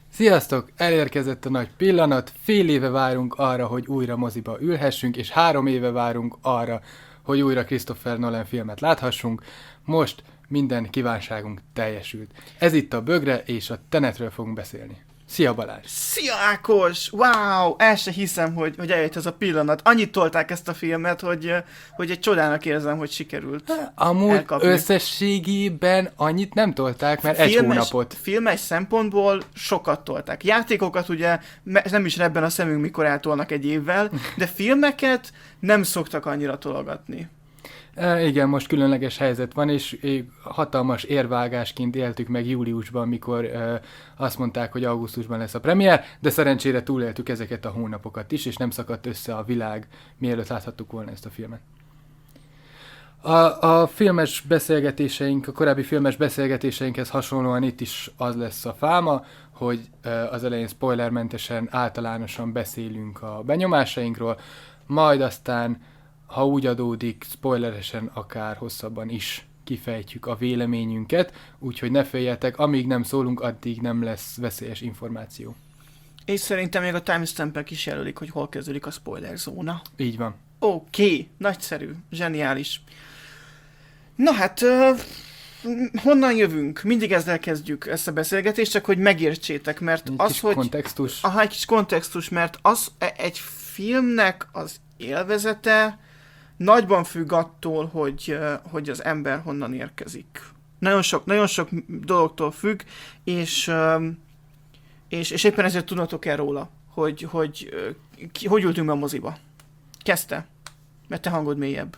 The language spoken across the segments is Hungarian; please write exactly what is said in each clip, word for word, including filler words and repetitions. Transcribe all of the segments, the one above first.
Sziasztok! Elérkezett a nagy pillanat, fél éve várunk arra, hogy újra moziba ülhessünk, és három éve várunk arra, hogy újra Christopher Nolan filmet láthassunk. Most minden kívánságunk teljesült. Ez itt a Bögre, és a Tenetről fogunk beszélni. Szia Balázs! Szia Ákos! Wow! El se hiszem, hogy, hogy eljött ez a pillanat. Annyit tolták ezt a filmet, hogy, hogy egy csodának érzem, hogy sikerült Amúgy elkapni. Összességében annyit nem tolták, mert filmes, egy hónapot. Filmes szempontból sokat tolták. Játékokat ugye nem is ebben a szemünk, mikor eltolnak egy évvel, de filmeket nem szoktak annyira tologatni. E, igen, most különleges helyzet van, és hatalmas érvágásként éltük meg júliusban, mikor e, azt mondták, hogy augusztusban lesz a premier, de szerencsére túléltük ezeket a hónapokat is, és nem szakadt össze a világ, mielőtt láthattuk volna ezt a filmet. A, a filmes beszélgetéseink, a korábbi filmes beszélgetéseinkhez hasonlóan itt is az lesz a fáma, hogy e, az elején spoilermentesen, általánosan beszélünk a benyomásainkról, majd aztán ha úgy adódik, spoileresen akár hosszabban is kifejtjük a véleményünket, úgyhogy ne féljetek, amíg nem szólunk, addig nem lesz veszélyes információ. És szerintem még a timestamp-ek is jelölik, hogy hol kezdődik a spoiler zóna. Így van. Oké, okay. Nagyszerű, zseniális. Na hát, uh, honnan jövünk? Mindig ezzel kezdjük ezt a beszélgetést, csak hogy megértsétek, mert egy az, kis hogy... kontextus. Aha, egy kis kontextus, mert az egy filmnek az élvezete nagyban függ attól, hogy, hogy az ember honnan érkezik. Nagyon sok, nagyon sok dologtól függ, és, és, és éppen ezért tudnotok el róla, hogy hogy, ki, hogy ültünk be a moziba. Kezdte? Mert te hangod mélyebb.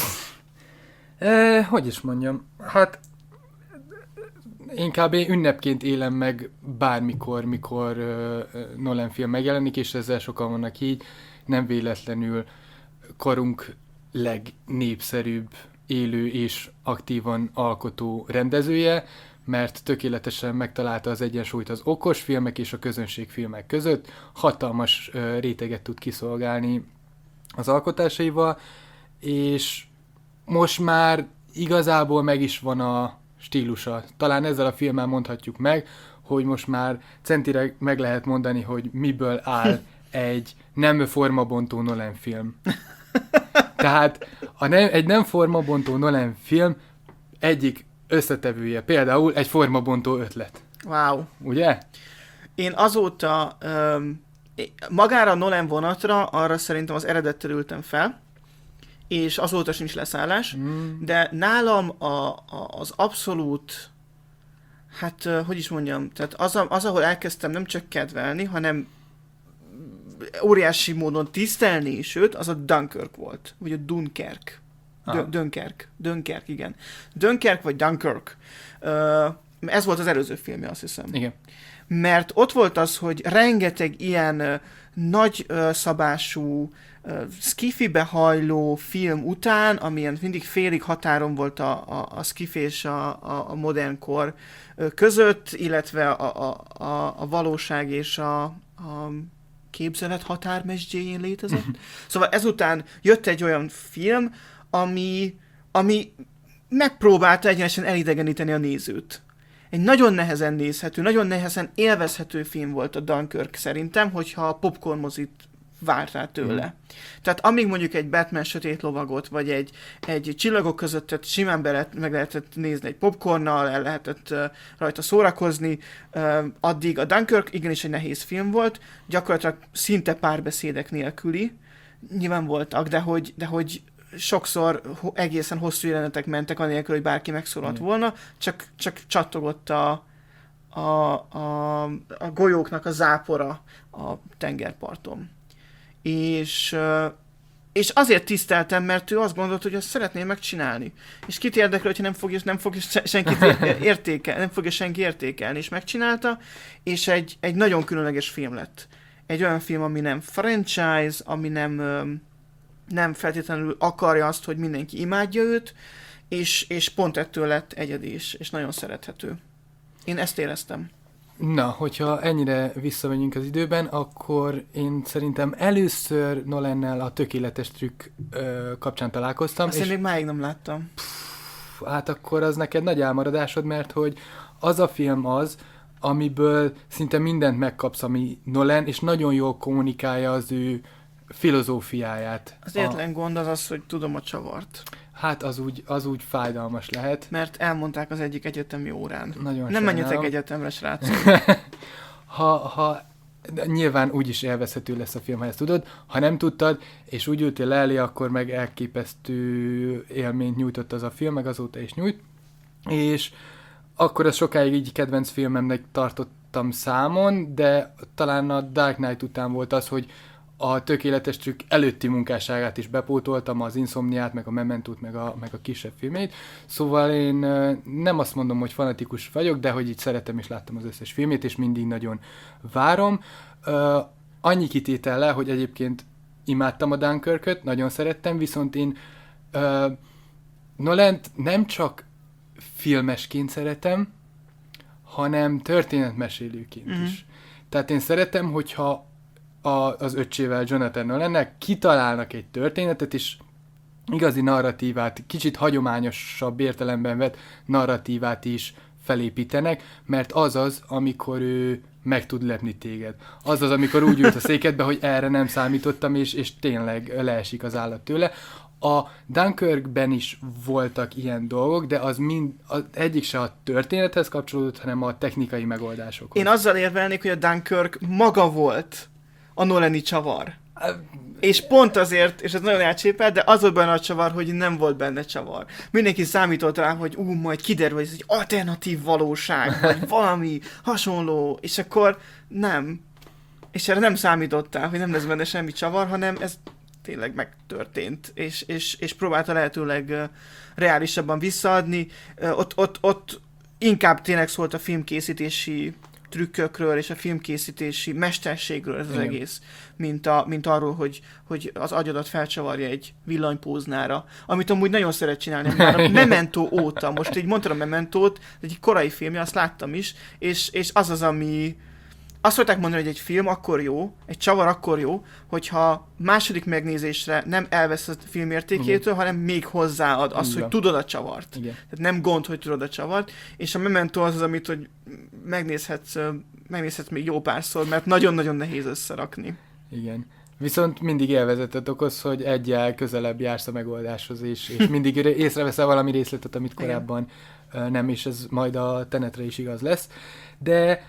E, hogy is mondjam? Hát inkább én ünnepként élem meg bármikor, mikor uh, Nolan film megjelenik, és ezzel sokan vannak így, nem véletlenül korunk legnépszerűbb élő és aktívan alkotó rendezője, mert tökéletesen megtalálta az egyensúlyt az okos filmek és a közönségfilmek között, hatalmas uh, réteget tud kiszolgálni az alkotásaival, és most már igazából meg is van a stílusa. Talán ezzel a filmmel mondhatjuk meg, hogy most már centire meg lehet mondani, hogy miből áll egy nem formabontó Nolan film. Tehát a nem, egy nem formabontó Nolan film egyik összetevője, például egy formabontó ötlet. Wow. Ugye? Én azóta um, magára a Nolan vonatra, arra szerintem az eredettel ültem fel, és azóta sincs leszállás, mm. de nálam a, a, az abszolút, hát hogy is mondjam, tehát az, az, ahol elkezdtem nem csak kedvelni, hanem óriási módon tisztelni, sőt, az a Dunkirk volt, vagy a Dunkerque. Dön- Dunkirk. Dunkirk, igen. Dunkirk vagy Dunkirk. Uh, ez volt az előző filmje, azt hiszem. Igen. Mert ott volt az, hogy rengeteg ilyen uh, nagy uh, szabású, uh, skifibe hajló film után, amilyen mindig félig határon volt a, a, a skifi és a, a, a modern kor uh, között, illetve a, a, a, a valóság és a, a képzelet határmesdjéjén létezett. Szóval ezután jött egy olyan film, ami, ami megpróbálta egyenesen elidegeníteni a nézőt. Egy nagyon nehezen nézhető, nagyon nehezen élvezhető film volt a Dunkirk szerintem, hogyha a popcorn mozit vártál tőle. Mm. Tehát amíg mondjuk egy Batman sötét lovagot, vagy egy, egy csillagok között simán be lehet, meg lehetett nézni egy popcornnal, el lehetett uh, rajta szórakozni, uh, addig a Dunkirk igenis egy nehéz film volt, gyakorlatilag szinte párbeszédek nélküli, nyilván voltak, de hogy, de hogy sokszor ho- egészen hosszú jelenetek mentek anélkül, hogy bárki megszólalt mm. volna, csak, csak csattogott a, a, a, a golyóknak a zápora a tengerparton. És, és azért tiszteltem, mert ő azt gondolt, hogy azt szeretné megcsinálni. És kit érdekel, hogyha nem fogja, nem fogja senkit értékel, nem fogja senki értékelni, és megcsinálta, és egy, egy nagyon különleges film lett. Egy olyan film, ami nem franchise, ami nem, nem feltétlenül akarja azt, hogy mindenki imádja őt, és, és pont ettől lett egyedi és, és nagyon szerethető. Én ezt éreztem. Na, hogyha ennyire visszamegyünk az időben, akkor én szerintem először Nolannel a Tökéletes trükk ö, kapcsán találkoztam. Azt és én még máig nem láttam. Pff, hát akkor az neked nagy elmaradásod, mert hogy az a film az, amiből szinte mindent megkapsz, ami Nolan, és nagyon jól kommunikálja az ő filozófiáját. Az egyetlen a... gond az az, hogy tudom a csavart. Hát az úgy, az úgy fájdalmas lehet. Mert elmondták az egyik egyetemi órán. Nagyon Nem menjetek sajnálom. egyetemre, srácok. ha, ha nyilván úgyis élvezhető lesz a film, ha ezt tudod. Ha nem tudtad, és úgy ültél le elé, akkor meg elképesztő élményt nyújtott az a film, meg azóta is nyújt. És akkor az sokáig így kedvenc filmemnek tartottam számon, de talán a Dark Knight után volt az, hogy a tökéletes trükk előtti munkásságát is bepótoltam, az Insomniát, meg a Mementót, meg a, meg a kisebb filmét. Szóval én nem azt mondom, hogy fanatikus vagyok, de hogy így szeretem és láttam az összes filmét, és mindig nagyon várom. Uh, annyi kitétellel, hogy egyébként imádtam a Dunkirköt, nagyon szerettem, viszont én uh, Nolant nem csak filmesként szeretem, hanem történetmesélőként mm. is. Tehát én szeretem, hogyha a, az öccsével, Jonathan Nolannek kitalálnak egy történetet, és igazi narratívát, kicsit hagyományosabb értelemben vett narratívát is felépítenek, mert az az, amikor ő meg tud lepni téged. Az az, amikor úgy ült a székedbe, hogy erre nem számítottam, és, és tényleg leesik az állat tőle. A Dunkirkben is voltak ilyen dolgok, de az mind, az egyik se a történethez kapcsolódott, hanem a technikai megoldásokhoz. Én azzal érvelnék, hogy a Dunkirk maga volt a Nolani csavar. És pont azért, és ez nagyon elcsépelt, de az volt benne a csavar, hogy nem volt benne csavar. Mindenki számított rá, hogy ú, majd kiderül, hogy ez egy alternatív valóság, vagy valami hasonló, és akkor nem. És erre nem számítottál, hogy nem lesz benne semmi csavar, hanem ez tényleg megtörtént, és, és, és próbálta lehetőleg uh, reálisabban visszaadni. Uh, ott, ott, ott inkább tényleg szólt a filmkészítési trükkökről és a filmkészítési mesterségről ez az Igen. egész, mint, a, mint arról, hogy, hogy az agyadat felcsavarja egy villanypóznára, amit amúgy nagyon szeret csinálni, már a Memento óta, most így mondtam a Mementót, egy korai filmje, azt láttam is, és, és az az, ami azt szokták mondani, hogy egy film akkor jó, egy csavar akkor jó, hogyha második megnézésre nem elvesz a film értékétől, hanem még hozzáad azt, Igen. hogy tudod a csavart. Igen. Tehát nem gond, hogy tudod a csavart, és a Memento az az, amit hogy megnézhetsz, megnézhetsz még jó párszor, mert nagyon-nagyon nehéz összerakni. Igen. Viszont mindig élvezetet okoz, hogy egyel közelebb jársz a megoldáshoz, és, és mindig észreveszel valami részletet, amit korábban Igen. nem, és ez majd a Tenetre is igaz lesz. De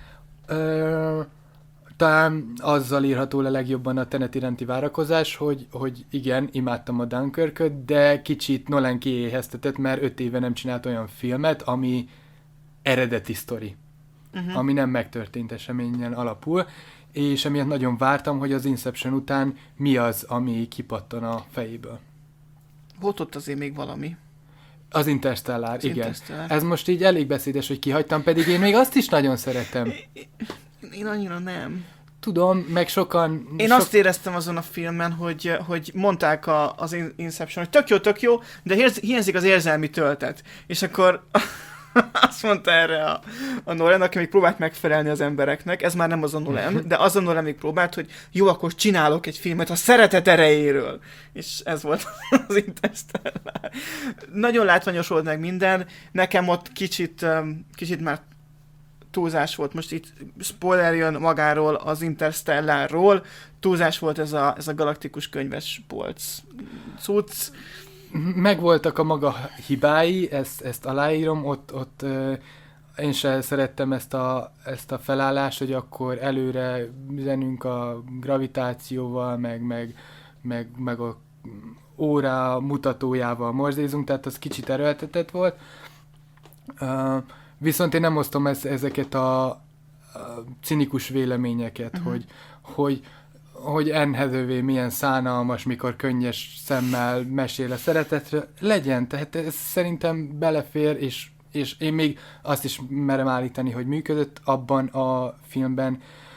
Ö, talán azzal írható le legjobban a Tenet iránti várakozás, hogy, hogy igen, imádtam a Dunkirköt, de kicsit Nolan kiéheztetett, mert öt éve nem csinált olyan filmet, ami eredeti sztori, uh-huh. ami nem megtörtént eseményen alapul, és emiatt nagyon vártam, hogy az Inception után mi az, ami kipattan a fejéből. Volt ott azért még valami. Az Interstellar, az igen. Interstellar. Ez most így elég beszédes, hogy kihagytam, pedig én még azt is nagyon szeretem. Én annyira nem. Tudom, meg sokan... Én sok... azt éreztem azon a filmen, hogy, hogy mondták a, az Inception, hogy tök jó, tök jó, de hiányzik az érzelmi töltet. És akkor azt mondta erre a, a Nolan, aki még próbált megfelelni az embereknek, ez már nem az a Nolan, de az a Nolan még próbált, hogy jó, akkor csinálok egy filmet a szeretet erejéről. És ez volt az Interstellar. Nagyon látványos volt meg minden, nekem ott kicsit, kicsit már túlzás volt, most itt spoiler jön magáról az Interstellarról, túlzás volt ez a, ez a galaktikus könyves polc cucc. Megvoltak a maga hibái, ezt, ezt aláírom, ott, ott euh, én sem szerettem ezt a, ezt a felállást, hogy akkor előre üzenünk a gravitációval, meg, meg, meg, meg a óra mutatójával morzézunk, tehát az kicsit erőltetett volt. Uh, viszont én nem osztom ez, ezeket a, a cinikus véleményeket, uh-huh. hogy, hogy hogy Anne Hathaway milyen szánalmas, mikor könnyes szemmel mesél a szeretetről, legyen, tehát ez szerintem belefér, és, és én még azt is merem állítani, hogy működött abban a filmben.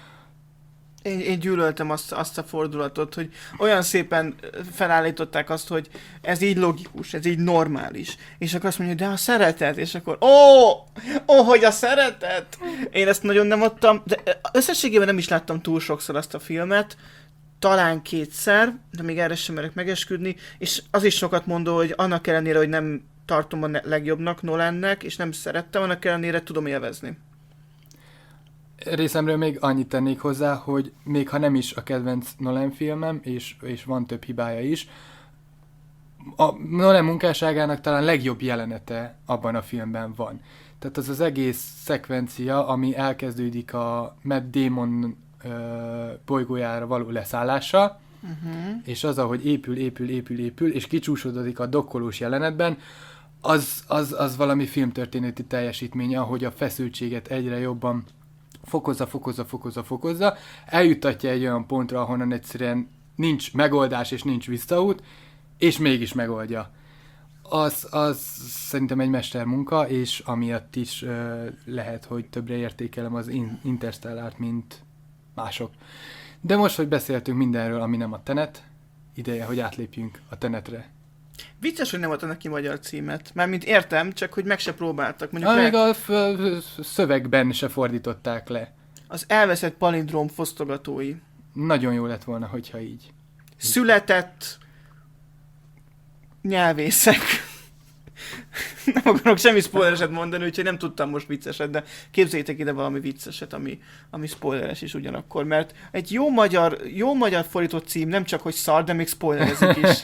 Én, én gyűlöltem azt, azt a fordulatot, hogy olyan szépen felállították azt, hogy ez így logikus, ez így normális. És akkor azt mondja, de a szeretet, és akkor ó, ó, hogy a szeretet! Én ezt nagyon nem adtam, de összességében nem is láttam túl sokszor azt a filmet, talán kétszer, de még erre sem merek megesküdni, és az is sokat mondó, hogy annak ellenére, hogy nem tartom a legjobbnak Nolannek, és nem szerettem, annak ellenére tudom élvezni. Részemről még annyit tennék hozzá, hogy még ha nem is a kedvenc Nolan filmem, és, és van több hibája is, a Nolan munkásságának talán legjobb jelenete abban a filmben van. Tehát az az egész szekvencia, ami elkezdődik a Matt Damon ö, bolygójára való leszállása, uh-huh. és az, ahogy épül, épül, épül, épül, és kicsúsododik a dokkolós jelenetben, az, az, az valami filmtörténeti teljesítménye, ahogy a feszültséget egyre jobban fokozza, fokozza, fokozza, fokozza, eljuttatja egy olyan pontra, ahonnan egyszerűen nincs megoldás és nincs visszaút, és mégis megoldja. Az, az szerintem egy mestermunka, és amiatt is uh, lehet, hogy többre értékelem az in- Interstellárt, mint mások. De most, hogy beszéltünk mindenről, ami nem a Tenet, ideje, hogy átlépjünk a Tenetre. Vicces, hogy nem adta neki magyar címet. Mármint értem, csak hogy meg se próbáltak. Mondjuk ah, le... Még a f- szövegben se fordították le. Az elveszett palindróm fosztogatói. Nagyon jó lett volna, hogyha így. Született nyelvészek. Nem akarok semmi spoilereset mondani, úgyhogy nem tudtam most vicceset, de képzeljétek ide valami vicceset, ami, ami spoileres is ugyanakkor, mert egy jó magyar, jó magyar fordított cím nem csak, hogy szar, de még spoilerezik is.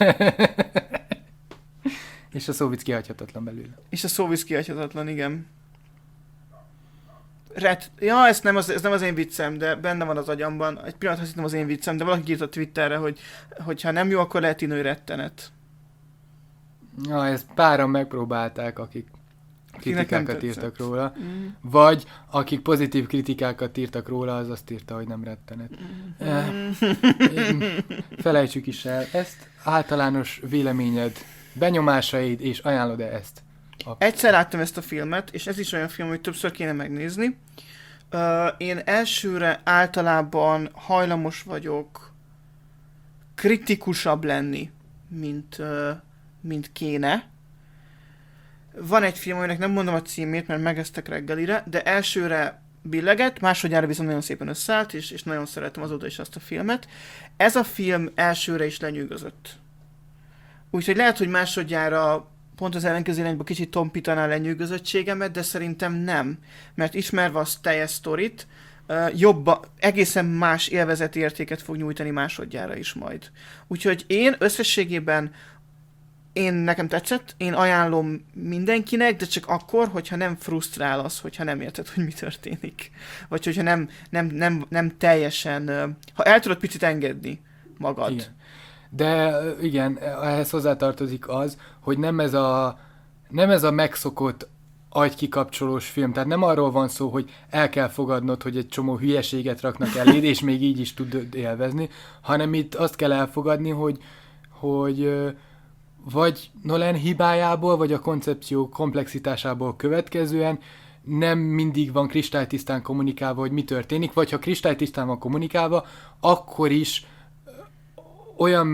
És a szóvic kihagyhatatlan belőle. És a szóvic kihagyhatatlan, igen. Ret... Ja, ez nem, az, ez nem az én viccem, de benne van az agyamban. Egy pillanat, azt hittem az én viccem, de valaki írt a Twitterre, hogy hogyha nem jó, akkor lehet írni, hogy rettenet. Ja, ezt páran megpróbálták, akik kritikákat írtak róla. Mm. Vagy akik pozitív kritikákat írtak róla, az azt írta, hogy nem rettenet. Mm. Eh, felejtsük is el ezt. Általános véleményed, benyomásaid, és ajánlod-e ezt? A... Egyszer láttam ezt a filmet, és ez is olyan film, hogy többször kéne megnézni. Uh, én elsőre általában hajlamos vagyok kritikusabb lenni, mint... Uh, mint kéne. Van egy film, aminek nem mondom a címét, mert megesztek reggelire, de elsőre billeget, másodjára viszont nagyon szépen összeállt, és, és nagyon szeretem azóta is azt a filmet. Ez a film elsőre is lenyűgözött. Úgyhogy lehet, hogy másodjára pont az ellenkező irányba kicsit tompítaná a lenyűgözöttségemet, de szerintem nem. Mert ismerve a teljes sztorit, jobb, egészen más élvezeti értéket fog nyújtani másodjára is majd. Úgyhogy én összességében Én nekem tetszett, én ajánlom mindenkinek, de csak akkor, hogyha nem frusztrál az, hogyha nem érted, hogy mi történik. Vagy hogyha nem, nem, nem, nem teljesen, ha el tudod picit engedni magad. Igen. De igen, ehhez hozzátartozik az, hogy nem ez a, nem ez a megszokott agykikapcsolós film, tehát nem arról van szó, hogy el kell fogadnod, hogy egy csomó hülyeséget raknak eléd, és még így is tudod élvezni, hanem itt azt kell elfogadni, hogy, hogy vagy Nolan hibájából, vagy a koncepció komplexitásából következően nem mindig van kristálytisztán kommunikálva, hogy mi történik, vagy ha kristálytisztán van kommunikálva, akkor is olyan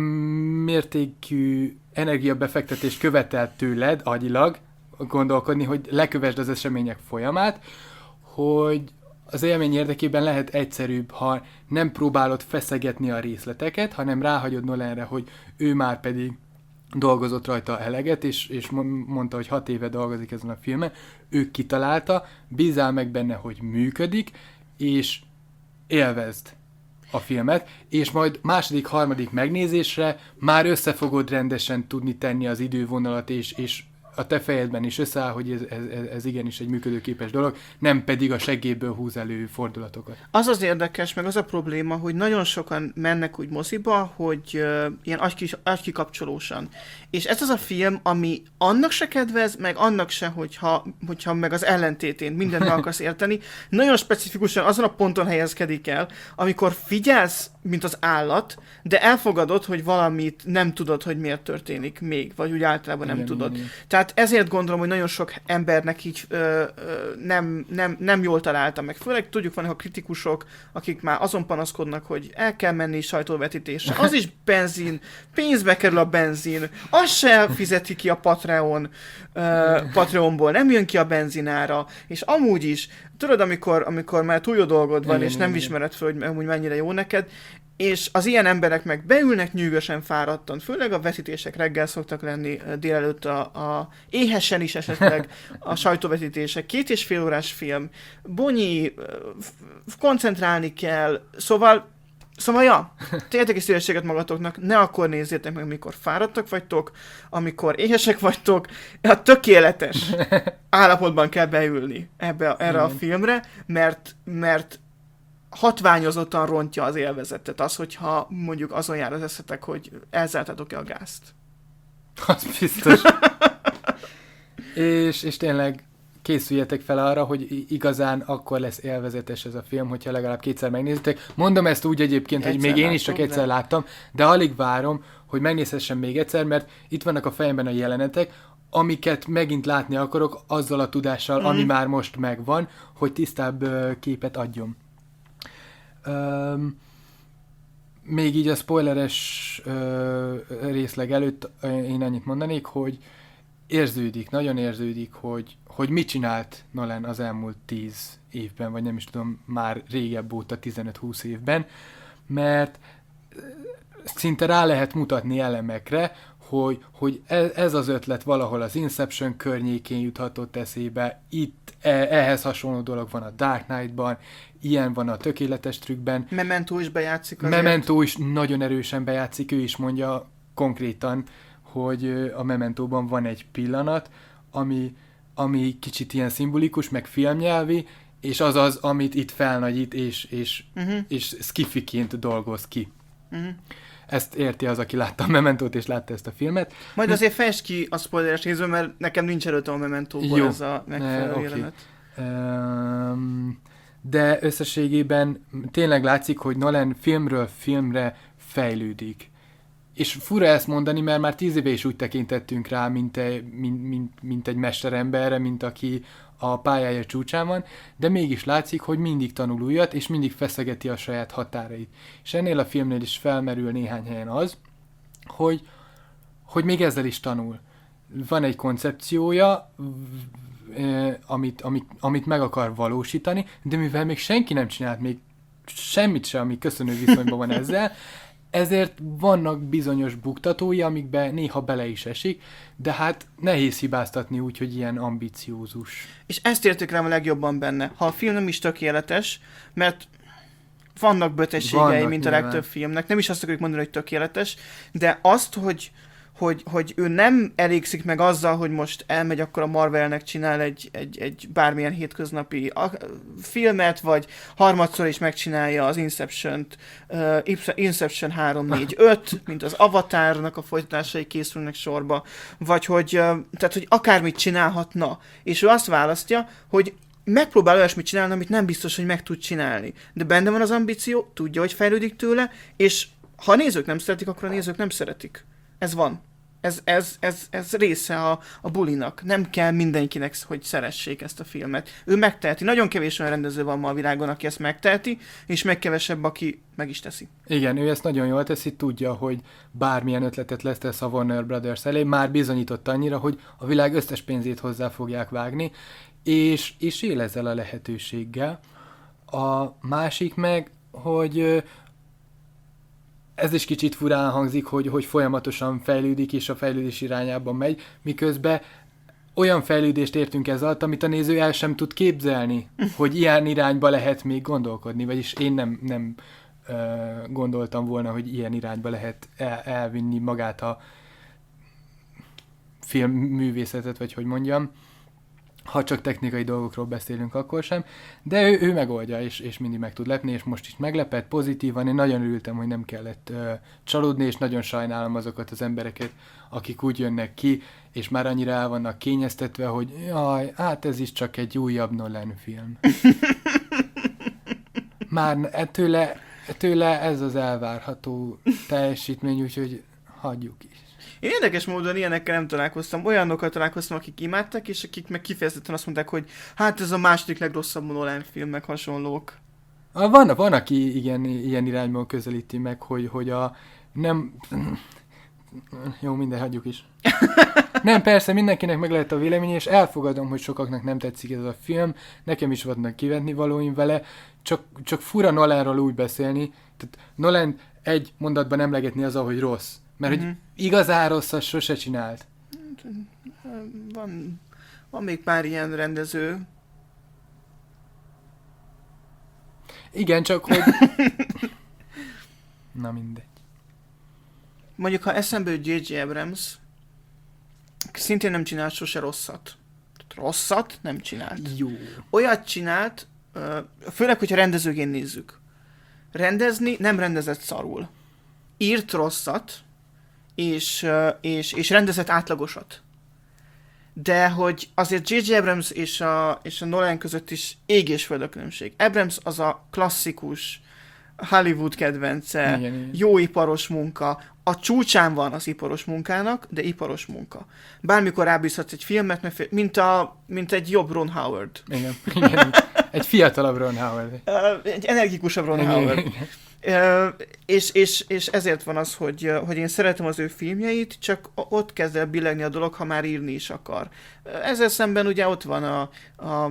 mértékű energiabefektetés követel tőled agyilag gondolkodni, hogy lekövesd az események folyamát, hogy az élmény érdekében lehet egyszerűbb, ha nem próbálod feszegetni a részleteket, hanem ráhagyod Nolanre, hogy ő már pedig dolgozott rajta eleget, és, és mondta, hogy hat éve dolgozik ezen a filmen, ő kitalálta, bízál meg benne, hogy működik, és élvezd a filmet, és majd második, harmadik megnézésre már össze fogod rendesen tudni tenni az idővonalat, és, és a te fejedben is összeáll, hogy ez, ez, ez igenis egy működőképes dolog, nem pedig a seggéből húz elő fordulatokat. Az az érdekes, meg az a probléma, hogy nagyon sokan mennek úgy moziba, hogy uh, ilyen agykis, agykikapcsolósan. És ez az a film, ami annak se kedvez, meg annak se, hogyha, hogyha meg az ellentétén mindent meg akarsz érteni. Nagyon specifikusan azon a ponton helyezkedik el, amikor figyelsz, mint az állat, de elfogadod, hogy valamit nem tudod, hogy miért történik még, vagy úgy általában nem igen, tudod. Igen. Tehát ezért gondolom, hogy nagyon sok embernek így ö, ö, nem, nem, nem jól találta meg. Főleg tudjuk, vannak a kritikusok, akik már azon panaszkodnak, hogy el kell menni sajtóvetítésre. Az is benzin, pénzbe kerül a benzin, az se fizeti ki a Patreon, ö, Patreonból, nem jön ki a benzinára, és amúgy is tudod, amikor, amikor már túl jó dolgod van, igen, és nem igen. ismered fel, hogy amúgy mennyire jó neked, és az ilyen emberek meg beülnek nyűgösen fáradtan, főleg a vetítések reggel szoktak lenni, délelőtt a, a éhesen is esetleg a sajtóvetítések, két és fél órás film, bonyi, koncentrálni kell, szóval Szóval, ja, tényleg is szívességet magatoknak, ne akkor nézzétek meg, amikor fáradtak vagytok, amikor éhesek vagytok, a tökéletes állapotban kell beülni ebbe, erre Igen. a filmre, mert, mert hatványozottan rontja az élvezetet az, hogyha mondjuk azon jár az eszetek, hogy elzártatok-e a gázt. Az biztos. és, és tényleg készüljetek fel arra, hogy igazán akkor lesz élvezetes ez a film, hogyha legalább kétszer megnézitek. Mondom ezt úgy egyébként, egyszer hogy még én is csak egyszer nem. láttam, de alig várom, hogy megnézhessem még egyszer, mert itt vannak a fejemben a jelenetek, amiket megint látni akarok azzal a tudással, mm. ami már most megvan, hogy tisztább uh, képet adjon. Um, még így a spoileres uh, részleg előtt én annyit mondanék, hogy érződik, nagyon érződik, hogy, hogy mit csinált Nolan az elmúlt tíz évben, vagy nem is tudom, már régebb óta, tizenöt-húsz évben, mert szinte rá lehet mutatni elemekre, hogy, hogy ez az ötlet valahol az Inception környékén juthatott eszébe, itt ehhez hasonló dolog van a Dark Knight-ban, ilyen van a Tökéletes trükkben. Memento is bejátszik azért. Memento is nagyon erősen bejátszik, ő is mondja konkrétan, hogy a Mementóban van egy pillanat, ami, ami kicsit ilyen szimbolikus, meg filmnyelvi, és az az, amit itt felnagyít, és, és, uh-huh. és skifiként dolgoz ki. Uh-huh. Ezt érti az, aki látta a Mementót, és látta ezt a filmet. Majd azért fejtsd ki a spoileres részből, mert nekem nincs előtte a Mementóból ez a megfelelő uh, jelenet. Okay. Um, de összességében tényleg látszik, hogy Nolan filmről filmre fejlődik. És fura ezt mondani, mert már tíz éve is úgy tekintettünk rá, mint egy, mint, mint, mint egy mesteremberre, mint aki a pályája csúcsán van, de mégis látszik, hogy mindig tanul újat, és mindig feszegeti a saját határait. És ennél a filmnél is felmerül néhány helyen az, hogy, hogy még ezzel is tanul. Van egy koncepciója, amit, amit, amit meg akar valósítani, de mivel még senki nem csinált még semmit sem, ami köszönő viszonyban van ezzel, ezért vannak bizonyos buktatói, amikbe néha bele is esik, de hát nehéz hibáztatni úgy, hogy ilyen ambiciózus. És ezt érték rám a legjobban benne. Ha a film nem is tökéletes, mert vannak bötességei, vannak, mint a nyilván. Legtöbb filmnek, nem is azt akarjuk mondani, hogy tökéletes, de azt, hogy Hogy, hogy ő nem elégszik meg azzal, hogy most elmegy, akkor a Marvelnek csinál egy, egy, egy bármilyen hétköznapi a, filmet, vagy harmadszor is megcsinálja az Inception-t, uh, Inception három négy öt, mint az Avatarnak a folytatásai készülnek sorba, vagy hogy, uh, tehát, hogy akármit csinálhatna, és ő azt választja, hogy megpróbál olyasmit csinálni, amit nem biztos, hogy meg tud csinálni. De benne van az ambíció, tudja, hogy fejlődik tőle, és ha a nézők nem szeretik, akkor a nézők nem szeretik. Ez van. Ez, ez, ez, ez része a, a bulinak. Nem kell mindenkinek, hogy szeressék ezt a filmet. Ő megteheti. Nagyon kevés olyan rendező van ma a világon, aki ezt megteheti, és megkevesebb, aki meg is teszi. Igen, ő ezt nagyon jól teszi, tudja, hogy bármilyen ötletet lesz tesz a Warner Brothers elé, már bizonyított annyira, hogy a világ összes pénzét hozzá fogják vágni, és, és él ezzel a lehetőséggel. A másik meg, hogy ez is kicsit furán hangzik, hogy, hogy folyamatosan fejlődik, és a fejlődés irányában megy, miközben olyan fejlődést értünk ez alatt, amit a néző el sem tud képzelni, hogy ilyen irányba lehet még gondolkodni, vagyis én nem, nem uh, gondoltam volna, hogy ilyen irányba lehet el, elvinni magát a filmművészetet, vagy hogy mondjam, ha csak technikai dolgokról beszélünk, akkor sem, de ő, ő megoldja, és, és mindig meg tud lepni, és most is meglepett pozitívan. Én nagyon örültem, hogy nem kellett uh, csalódni, és nagyon sajnálom azokat az embereket, akik úgy jönnek ki, és már annyira el vannak kényeztetve, hogy jaj, hát ez is csak egy újabb Nolan film. Már tőle, tőle ez az elvárható teljesítmény, úgyhogy hagyjuk is. Én érdekes módon ilyenekkel nem találkoztam. Olyanokkal találkoztam, akik imádták, és akik meg kifejezetten azt mondták, hogy hát ez a második legrosszabb Nolan film, meg hasonlók. Van, van aki igen, ilyen irányból közelíti meg, hogy, hogy a nem... Jó, minden, hagyjuk is. Nem, persze, mindenkinek meg lehet a vélemény, és elfogadom, hogy sokaknak nem tetszik ez a film, nekem is vannak kivetni valóim vele, csak, csak fura Nolanról úgy beszélni, tehát Nolan egy mondatban emlegetni az, hogy rossz, mert mm-hmm. hogy igazán rosszat sose csinált. Van, van még pár ilyen rendező. Igen, csak hogy... Na mindegy. Mondjuk, ha eszembe jut jé jé. Abrams, szintén nem csinált sose rosszat. Rosszat nem csinált. Jó. Olyat csinált, főleg, hogyha rendezőként nézzük. Rendezni nem rendezett szarul. Írt rosszat, és, és, és rendezett átlagosat. De hogy azért jé jé. Abrams és a, és a Nolan között is ég és föld a különbség. Abrams az a klasszikus Hollywood kedvence, igen, igen. Jó iparos munka, a csúcsán van az iparos munkának, de iparos munka. Bármikor rábízhatsz egy filmet, mert mint, a, mint egy jobb Ron Howard. Igen, igen. Egy fiatalabb Ron Howard. Egy energikusabb Ron igen, Howard. Igen. Uh, és, és, és ezért van az, hogy, hogy én szeretem az ő filmjeit, csak ott kezd el billegni a dolog, ha már írni is akar. Ezzel szemben ugye ott van a, a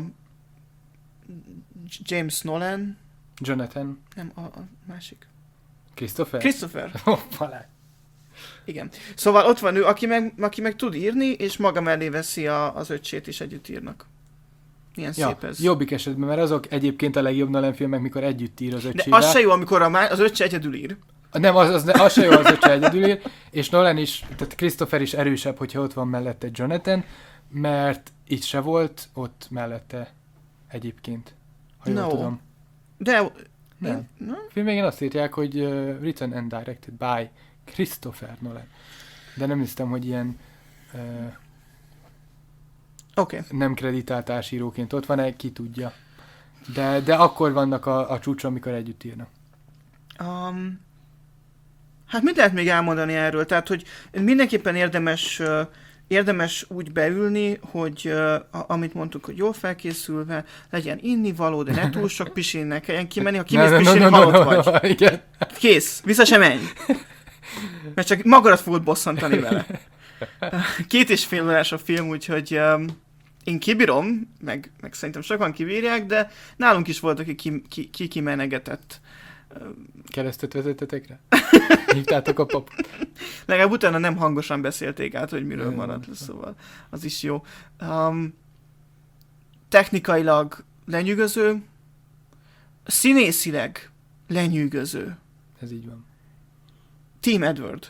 James Nolan. Jonathan. Nem, a, a másik. Christopher? Christopher. Hoppalá. Igen. Szóval ott van ő, aki meg, aki meg tud írni, és maga mellé veszi a, az öccsét, és együtt írnak. Milyen ja, szép ez. Jobbik esetben, mert azok egyébként a legjobb Nolan filmek, mikor együtt ír az öccsével. De az se jó, amikor a má- az öccse egyedül ír. Nem, az, az, az se jó, az öccse egyedül ír, és Nolan is, tehát Christopher is erősebb, hogyha ott van mellette Jonathan, mert itt se volt, ott mellette egyébként, ha jól no. tudom. De... Nem. No? Film végén azt írják, hogy uh, written and directed by Christopher Nolan. De nem hiszem, hogy ilyen uh, okay. nem kreditált társíróként ott van, ki tudja. De, de akkor vannak a, a csúcson, amikor együtt írnak. Um, hát mit lehet még elmondani erről? Tehát, hogy mindenképpen érdemes, uh, érdemes úgy beülni, hogy uh, amit mondtuk, hogy jól felkészülve, legyen innivaló, de ne túl sok pisilnek, kelljen kimenni, ha kimész no, pisilni, no, no, halott no, no, vagy. No, igen. Kész, vissza sem menj. Mert csak magadat fogod bosszantani vele. Két és fél órás a film, úgyhogy um, én kibírom, meg, meg szerintem sokan kibírják, de nálunk is volt, aki ki, ki, ki kimenegetett. Keresztet vezettetek rá? Hívtátok a papot? Legalább utána nem hangosan beszélték át, hogy miről maradt, szóval az is jó. Um, technikailag lenyűgöző, színészileg lenyűgöző. Ez így van. Team Edward.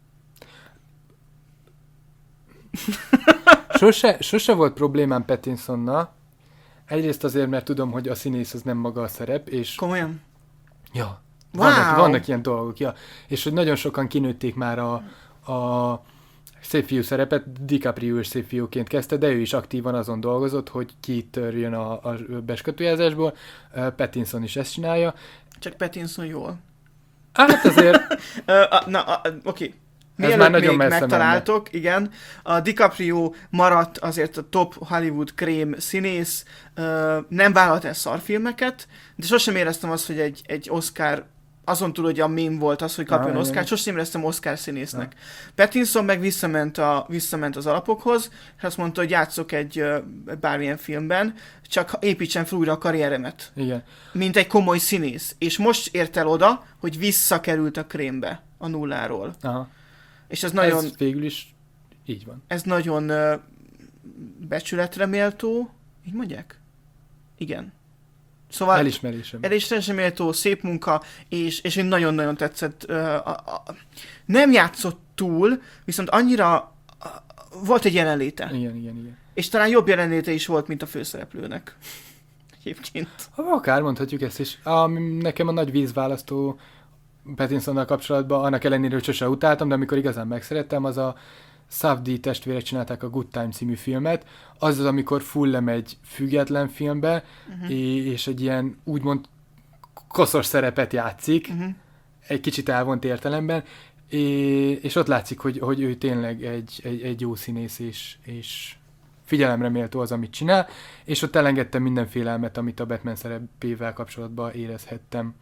Sose, sose volt problémám Pattinsonnal. Egyrészt azért, mert tudom, hogy a színész az nem maga a szerep, és... Komolyan? Ja. Wow. Vannak, vannak ilyen dolgok, ja. És hogy nagyon sokan kinőtték már a, a szép fiú szerepet, DiCaprio is szép fiúként kezdte, de ő is aktívan azon dolgozott, hogy kitörjön a, a beskatujázásból. Pattinson is ezt csinálja. Csak Pattinson jól. Hát azért... Na, oké. Okay. Mielőtt még megtaláltok, menne. Igen, a DiCaprio maradt azért a top Hollywood krém színész, nem vállalt el szarfilmeket, de sosem éreztem azt, hogy egy, egy Oscar, azon túl, hogy a mém volt az, hogy kapjon ah, Oscar, sosem éreztem Oscar színésznek. Ah. Pattinson meg visszament, a, visszament az alapokhoz, és azt mondta, hogy játszok egy bármilyen filmben, csak építsen fel újra a karrieremet. Igen. Mint egy komoly színész. És most ért el oda, hogy visszakerült a krémbe a nulláról. Aha. És ez nagyon... Ez végül is így van. Ez nagyon uh, becsületre méltó. Így mondják? Igen. Szóval... Elismerésem. Elismerésem méltó, szép munka, és, és én nagyon-nagyon tetszett. Uh, a, a, nem játszott túl, viszont annyira uh, volt egy jelenléte. Igen, igen, igen. És talán jobb jelenléte is volt, mint a főszereplőnek. Egyébként. Akár mondhatjuk ezt is. A, nekem a nagy vízválasztó Pattinsonnal kapcsolatban, annak ellenére, hogy sose utáltam, de amikor igazán megszerettem, az a Safdie testvérek csinálták a Good Time című filmet, az az, amikor full lemegy független filmbe, uh-huh. és egy ilyen úgymond koszos szerepet játszik, uh-huh. egy kicsit elvont értelemben, és ott látszik, hogy, hogy ő tényleg egy, egy, egy jó színész, és, és figyelemre méltó az, amit csinál, és ott elengedtem minden félelmet, amit a Batman szerepével kapcsolatban érezhettem.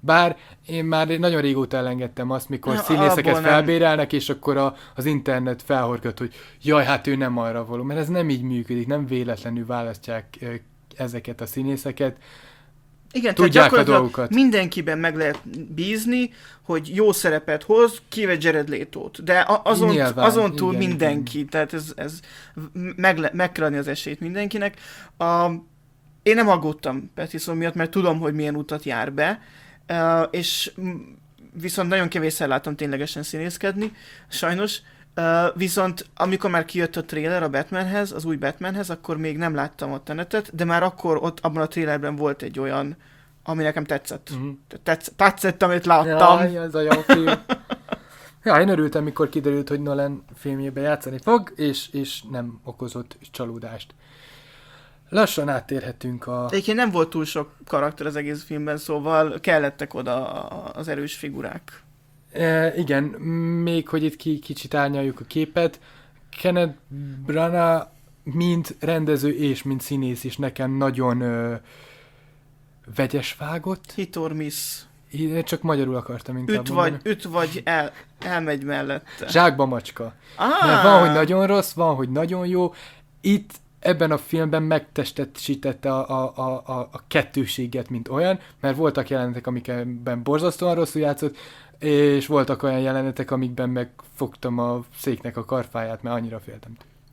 Bár én már nagyon régóta elengedtem azt, mikor Ja, színészeket abból nem. felbérelnek, és akkor a, az internet felhorgat, hogy jaj, hát ő nem arra való, mert ez nem így működik, nem véletlenül választják ö, ezeket a színészeket. Igen, Tudják tehát a gyakorlatilag dolgokat. mindenkiben meg lehet bízni, hogy jó szerepet hoz, kivéve Jared Leto-t. De a- azon, Nyilván, azon túl igen, mindenki, igen. Tehát ez, ez meg, le, meg kell adni az esélyt mindenkinek. A, én nem aggódtam Pattinson miatt, mert tudom, hogy milyen utat jár be, uh, és m- viszont nagyon kevésszer láttam ténylegesen színészkedni, sajnos. Uh, viszont amikor már kijött a trailer a Batmanhez, az új Batmanhez, akkor még nem láttam a Tenetet, de már akkor ott abban a trailerben volt egy olyan, ami nekem tetszett. Uh-huh. Tetsz, tetszett, amit láttam. Jaj, ez a jó film. Ja, én örültem, mikor kiderült, hogy Nolan filmjében játszani fog, és, és nem okozott csalódást. Lassan áttérhetünk a... Egyébként nem volt túl sok karakter az egész filmben, szóval kellettek oda az erős figurák. E, igen, még hogy itt ki, kicsit árnyaljuk a képet, Kenneth Branagh mint rendező és mint színész is nekem nagyon ö, vegyes vágott. Hit or miss. Én csak magyarul akartam inkább Üt mondani. vagy, üt vagy el, elmegy mellette. Zsákba macska. Ah! Mert van, hogy nagyon rossz, van, hogy nagyon jó. Itt ebben a filmben megtestesítette a, a, a, a, a kettőséget, mint olyan, mert voltak jelenetek, amikben borzasztóan rosszul játszott, és voltak olyan jelenetek, amikben megfogtam a széknek a karfáját, mert annyira féltem.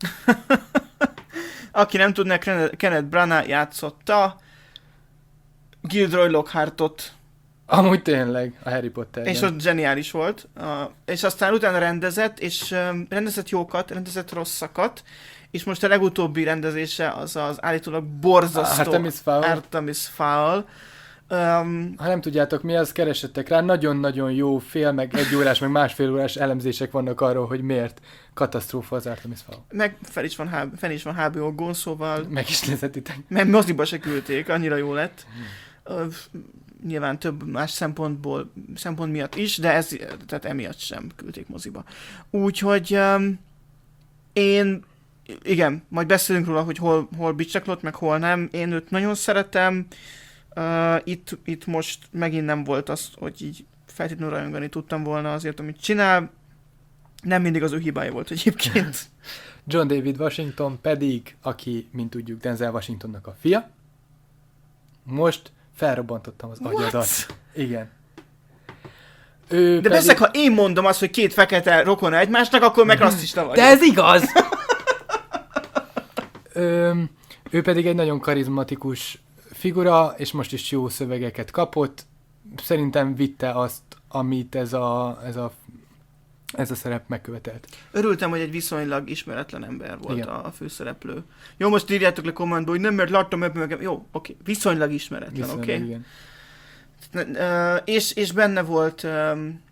Aki nem tudná, Kenneth Branagh játszotta Gilderoy Lockhartot, Amúgy tényleg, a Harry Potterben. és ott zseniális volt. Uh, és aztán utána rendezett, és um, rendezett jókat, rendezett rosszakat, és most a legutóbbi rendezése az az állítólag borzasztó Artemis Fowl. Artemis Fowl. Um, Ha nem tudjátok mi az, keressetek rá, nagyon-nagyon jó fél, meg egy órás, meg másfél órás elemzések vannak arról, hogy miért katasztrófa az Artemis Fowl. meg fel is van, H- fel is van há bé o-gon, szóval Meg is nézhetitek. mert moziba se küldték, annyira jó lett. Uh, nyilván több más szempontból, szempont miatt is, de ez, tehát emiatt sem küldték moziba. Úgyhogy um, én, igen, majd beszélünk róla, hogy hol, hol bicsaklott, meg hol nem. Én őt nagyon szeretem. Uh, itt, itt most megint nem volt az, hogy így feltétlenül rajongani tudtam volna azért, amit csinál. Nem mindig az ő hibája volt egyébként. John David Washington pedig, aki, mint tudjuk, Denzel Washingtonnak a fia. Most felrobbantottam az agyadat. Igen. Ő De pedig... beszek, ha én mondom azt, hogy két fekete rokona egymásnak, akkor meg rasszista vagy. De ez igaz! Ö, ő pedig egy nagyon karizmatikus figura, és most is jó szövegeket kapott. Szerintem vitte azt, amit ez a, ez a, ez a szerep megkövetelt. Örültem, hogy egy viszonylag ismeretlen ember volt Igen. a, a főszereplő. Jó, most írjátok le kommentba, hogy nem, mert láttam ebben meg... Jó, oké, viszonylag ismeretlen, Viszonylag, oké? igen. Uh, és, és benne volt um,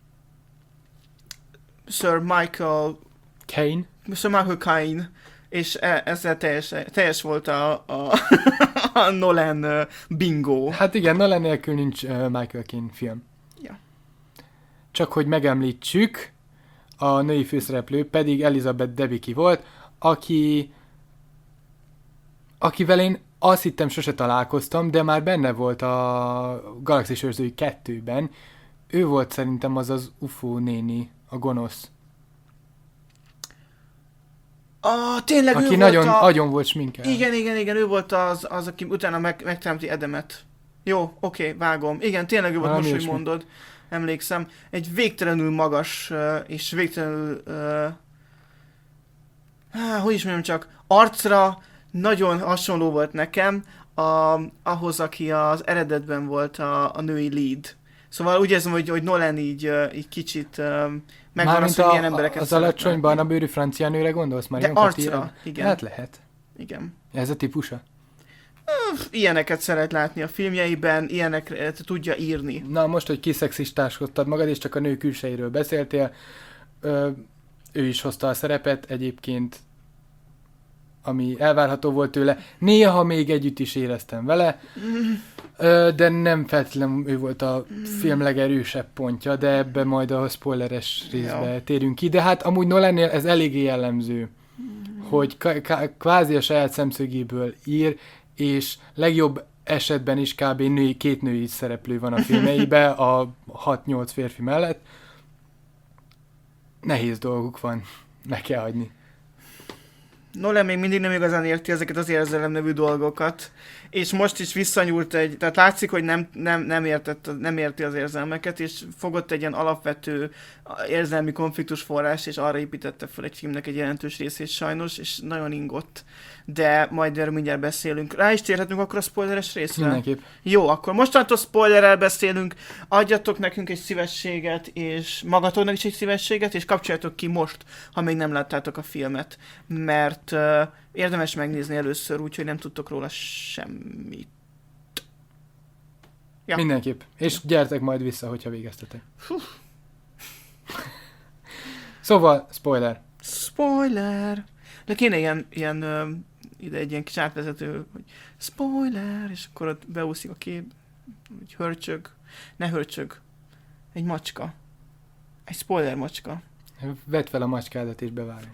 Sir Michael Kane. Sir Michael Caine, és e- ezzel teljes, teljes volt a, a, a Nolan uh, bingo. Hát igen, Nolan nélkül nincs uh, Michael Caine film. Ja. Csak hogy megemlítsük, a női főszereplő pedig Elizabeth Debicki volt, aki akivel én azt hittem sose találkoztam, de már benne volt a Galaxis őrzői kettőben. Ő volt szerintem az az u f o néni, a gonosz. Ah, tényleg Aki ő nagyon volt a... agyon volt sminkelve. Igen, igen, igen, ő volt az, az aki utána meg, megteremti Edemet. Jó, oké, vágom. Igen, tényleg ő volt, Valami most, hogy ilyesmi. mondod. Emlékszem. Egy végtelenül magas uh, és végtelenül... Uh, há, hogy is mondjam csak, arcra nagyon hasonló volt nekem a, ahhoz, aki az eredetben volt a, a női lead. Szóval úgy érzem, hogy, hogy Nolan így, uh, így kicsit uh, megvan Mármint az, hogy a, milyen embereket az szeretne. alacsony barna bőrű francia nőre gondolsz? Már De ilyenkor arcra, ilyen? igen. Hát lehet. Igen. Ez a típusa? Ilyeneket szeret látni a filmjeiben, ilyeneket tudja írni. Na most, hogy kiszexistáskodtad magad, és csak a nő külsejéről beszéltél, ö, ő is hozta a szerepet, egyébként ami elvárható volt tőle. Néha még együtt is éreztem vele, ö, de nem feltétlenül ő volt a film legerősebb pontja, de ebbe majd a spoileres részbe Ja. térünk ki. De hát amúgy Nolannél ez eléggé jellemző, hogy k- k- kvázi a saját szemszögéből ír, és legjobb esetben is kb. Női, két női szereplő van a filmeiben, a hat-nyolc férfi mellett. Nehéz dolguk van, meg kell hagyni. Nolan még mindig nem igazán érti ezeket az érzelem nevű dolgokat, és most is visszanyúlt egy, tehát látszik, hogy nem, nem, nem, értett, nem érti az érzelmeket, és fogott egy ilyen alapvető érzelmi konfliktus forrás, és arra építette fel egy filmnek egy jelentős részét sajnos, és nagyon ingott. De majd erről mindjárt beszélünk. Rá is térhetünk akkor a spoileres részre? Mindenképp. Jó, akkor mostantól spoilerrel beszélünk, adjatok nekünk egy szívességet, és magatoknak is egy szívességet, és kapcsoljatok ki most, ha még nem láttátok a filmet, mert uh, érdemes megnézni először, úgyhogy nem tudtok róla semmit. Ja. Mindenképp. És gyertek majd vissza, hogyha végeztetek. Hú. Szóval, spoiler. Spoiler! De kéne ilyen, ilyen uh, ide egy ilyen kis átvezető, hogy spoiler, és akkor ott beúszik a kép, hogy hörcsög. Ne hörcsög. Egy macska. Egy spoiler macska. Vedd fel a macskádat és bevárom.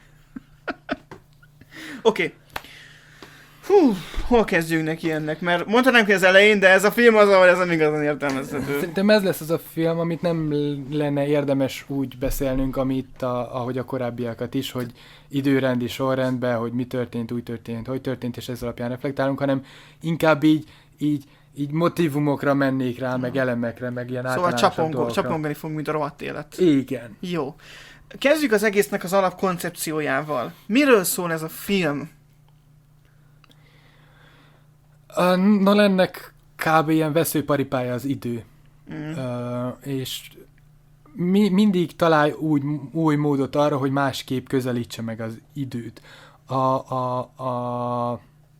Oké. Okay. Hú, hol kezdjünk neki ennek? Mert mondhatnánk, hogy az elején, de ez a film az, ahol ez nem igazán értelmezhető. Szerintem ez lesz az a film, amit nem lenne érdemes úgy beszélnünk, amit a, ahogy a korábbiakat is, hogy időrendi sorrendben, hogy mi történt, úgy történt, hogy történt, és ez alapján reflektálunk, hanem inkább így, így, így motivumokra mennék rá, meg elemekre, meg ilyen szóval általánosabb csapongó, dolgokra. csapongani fogunk, mint a rohadt élet. Igen. Jó. Kezdjük az egésznek az alapkoncepciójával. Miről szól ez a film? A Nolannek kb. Ilyen veszőparipája az idő. Mm. Uh, és mi, mindig talál úgy, új módot arra, hogy másképp közelítse meg az időt. A, a, a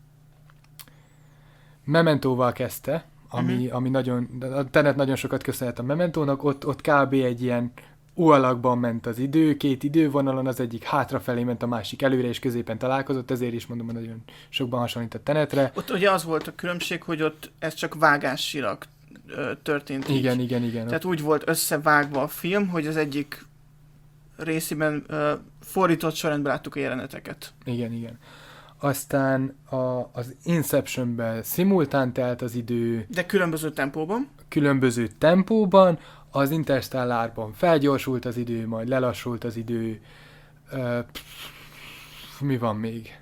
Mementóval kezdte, ami, mm-hmm. ami nagyon, a Tenet nagyon sokat köszönhet a Mementónak, ott, ott kb. Egy ilyen U alakban ment az idő, két idővonalon, az egyik hátrafelé ment, a másik előre, és középen találkozott, ezért is mondom, hogy nagyon sokban hasonlít a Tenetre. Ott ugye az volt a különbség, hogy ott ez csak vágásilag ö, történt így. Igen, igen, igen. Tehát úgy volt összevágva a film, hogy az egyik részében ö, fordított sorrendben láttuk a jeleneteket. Igen, igen. Aztán a, az Inceptionben szimultán telt az idő. De különböző tempóban. Különböző tempóban. Az Interstellárban felgyorsult az idő, majd lelassult az idő. Uh, pff, mi van még?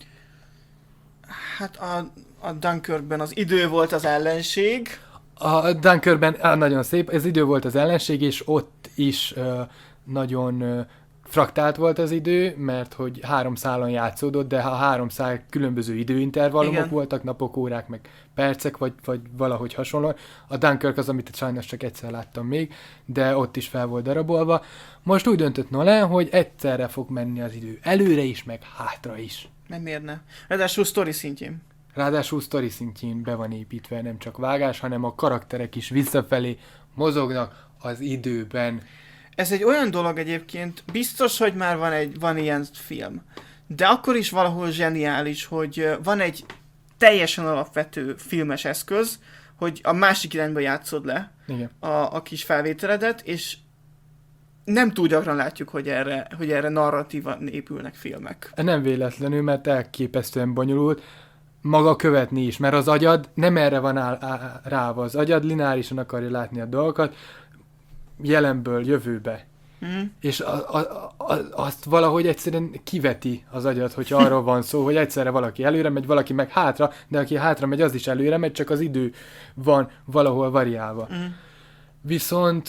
Hát a, a Dunkirkben az idő volt az ellenség. A Dunkirkben ah, nagyon szép, ez idő volt az ellenség, és ott is uh, nagyon uh, fraktált volt az idő, mert hogy három szálon játszódott, de ha három szál különböző időintervallumok Igen. voltak, napok, órák, meg percek, vagy, vagy valahogy hasonló. A Dunkirk az, amit sajnos csak egyszer láttam még, de ott is fel volt darabolva. Most úgy döntött Nolan, hogy egyszerre fog menni az idő. Előre is, meg hátra is. Nem miért ne? Ráadásul sztori szintjén. Ráadásul sztori szintjén be van építve, nem csak vágás, hanem a karakterek is visszafelé mozognak az időben. Ez egy olyan dolog egyébként, biztos, hogy már van, egy, van ilyen film, de akkor is valahol zseniális, hogy van egy teljesen alapvető filmes eszköz, hogy a másik irányba játszod le Igen. A, a kis felvételedet, és nem túl gyakran látjuk, hogy erre, hogy erre narratívan épülnek filmek. Nem véletlenül, mert elképesztően bonyolult, maga követni is, mert az agyad nem erre van áll, áll, ráva, az agyad lineárisan akarja látni a dolgokat, jelenből jövőbe. Mm. És a, a, a, azt valahogy egyszerűen kiveti az agyat, hogyha arról van szó, hogy egyszerre valaki előre megy, valaki meg hátra, de aki hátra megy, az is előre megy, csak az idő van valahol variálva. Mm. Viszont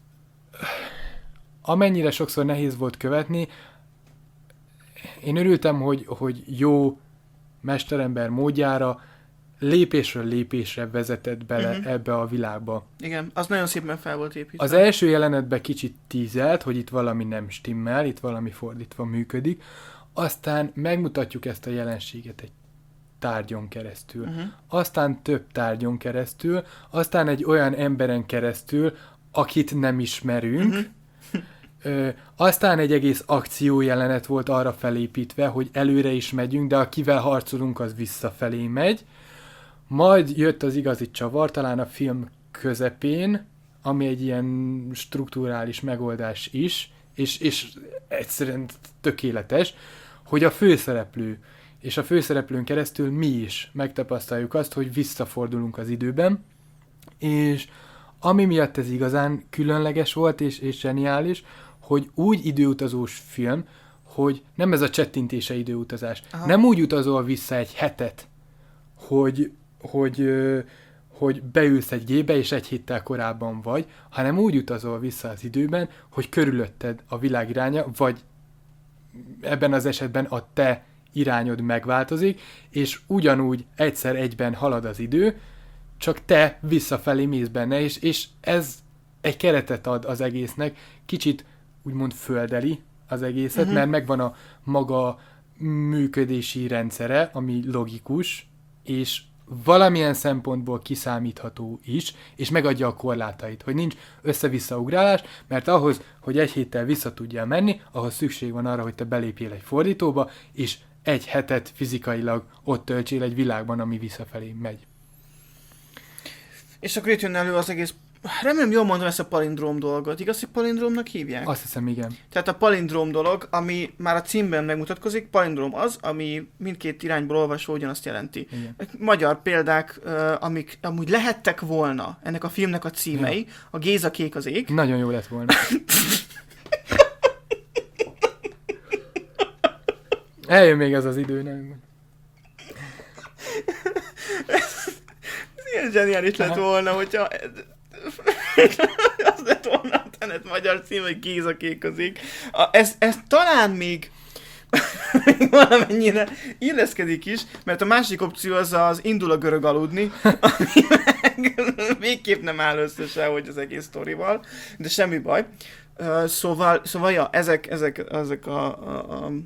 amennyire sokszor nehéz volt követni, én örültem, hogy, hogy jó mesterember módjára lépésről lépésre vezetett bele uh-huh. ebbe a világba. Igen, az nagyon szépen fel volt építve. Az első jelenetben kicsit tízelt, hogy itt valami nem stimmel, itt valami fordítva működik, aztán megmutatjuk ezt a jelenséget egy tárgyon keresztül, uh-huh. aztán több tárgyon keresztül, aztán egy olyan emberen keresztül, akit nem ismerünk, uh-huh. Ö, aztán egy egész akciójelenet volt arra felépítve, hogy előre is megyünk, de akivel harcolunk, az visszafelé megy. Majd jött az igazi csavar, talán a film közepén, ami egy ilyen strukturális megoldás is, és, és egyszerűen tökéletes, hogy a főszereplő és a főszereplőn keresztül mi is megtapasztaljuk azt, hogy visszafordulunk az időben, és ami miatt ez igazán különleges volt, és, és zseniális, hogy úgy időutazós film, hogy nem ez a csettintése időutazás. Aha. Nem úgy utazol vissza egy hetet, hogy, hogy, hogy beülsz egy gépbe, és egy héttel korábban vagy, hanem úgy utazol vissza az időben, hogy körülötted a világ iránya, vagy ebben az esetben a te irányod megváltozik, és ugyanúgy egyszer egyben halad az idő, csak te visszafelé mész benne, és, és ez egy keretet ad az egésznek, kicsit úgymond földeli az egészet, uh-huh. mert megvan a maga működési rendszere, ami logikus, és valamilyen szempontból kiszámítható is, és megadja a korlátait, hogy nincs össze-vissza ugrálás, mert ahhoz, hogy egy héttel vissza tudjál menni, ahhoz szükség van arra, hogy te belépjél egy fordítóba, és egy hetet fizikailag ott töltsél egy világban, ami visszafelé megy. És akkor itt jön elő az egész, remélem jól mondom ezt a palindróm dolgot. Igaz, hogy palindrómnak hívják? Azt hiszem, igen. Tehát a palindróm dolog, ami már a címben megmutatkozik, palindróm az, ami mindkét irányból olvasva ugyanazt jelenti. Igen. Magyar példák, amik amúgy lehettek volna ennek a filmnek a címei, ja. A Géza kék az ég. Nagyon jó lett volna. Eljön még ez az idő, nem? Ilyen zseniális lett volna, hogyha az lett volna a Tenet magyar cím, hogy Géza kék az ég. Ez, ez talán még, még valamennyire illeszkedik is, mert a másik opció az az Indul a görög aludni, ami meg végképp nem áll össze sehogy az egész sztorival, de semmi baj. Szóval, szóval ja, ezek, ezek, ezek a, a, a,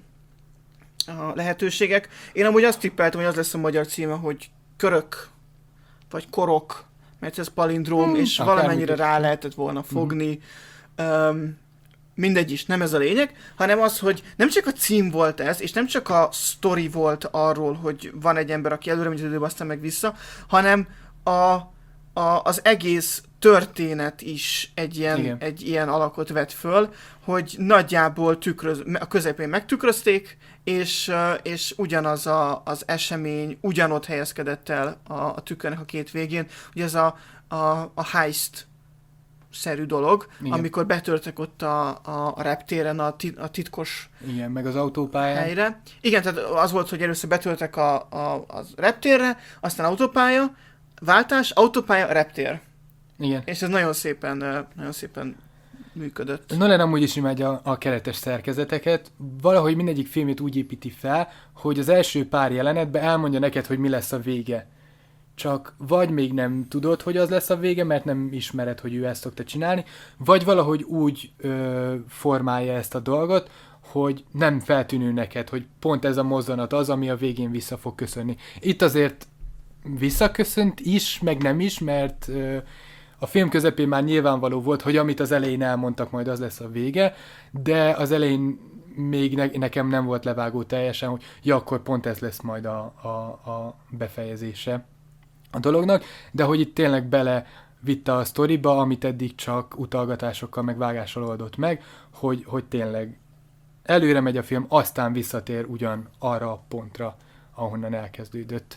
a lehetőségek. Én amúgy azt tippeltem, hogy az lesz a magyar címe, hogy Körök, vagy Korok, mert ez palindróm, hmm, és valamennyire rá lehetett volna fogni. Hmm. Um, mindegy is, nem ez a lényeg, hanem az, hogy nem csak a cím volt ez, és nem csak a sztori volt arról, hogy van egy ember, aki előre megy az időbe, aztán meg vissza, hanem a, a, az egész történet is egy ilyen, egy ilyen alakot vett föl, hogy nagyjából tükröz, a közepén megtükrözték, és, és ugyanaz a, az esemény ugyanott helyezkedett el a, a tükörnek a két végén. Ugye ez a, a, a heist szerű dolog, igen. Amikor betörtek ott a, a, a reptéren a, tit, a titkos igen, meg az autópályán. Helyre. Igen, tehát az volt, hogy először betörtek a, a, a reptérre, aztán autópálya, váltás, autópálya, reptér. Igen. És ez nagyon szépen, nagyon szépen működött. Nolan amúgy is imádja a keretes szerkezeteket. Valahogy mindegyik filmét úgy építi fel, hogy az első pár jelenetben elmondja neked, hogy mi lesz a vége. Csak vagy még nem tudod, hogy az lesz a vége, mert nem ismered, hogy ő ezt szokta csinálni, vagy valahogy úgy ö, formálja ezt a dolgot, hogy nem feltűnő neked, hogy pont ez a mozzanat az, ami a végén vissza fog köszönni. Itt azért visszaköszönt is, meg nem is, mert ö, a film közepén már nyilvánvaló volt, hogy amit az elején elmondtak, majd az lesz a vége, de az elején még ne, nekem nem volt levágó teljesen, hogy ja, akkor pont ez lesz majd a, a, a befejezése a dolognak, de hogy itt tényleg bele vitte a sztoriba, amit eddig csak utalgatásokkal, meg vágással oldott meg, hogy, hogy tényleg előre megy a film, aztán visszatér ugyan arra a pontra, ahonnan elkezdődött.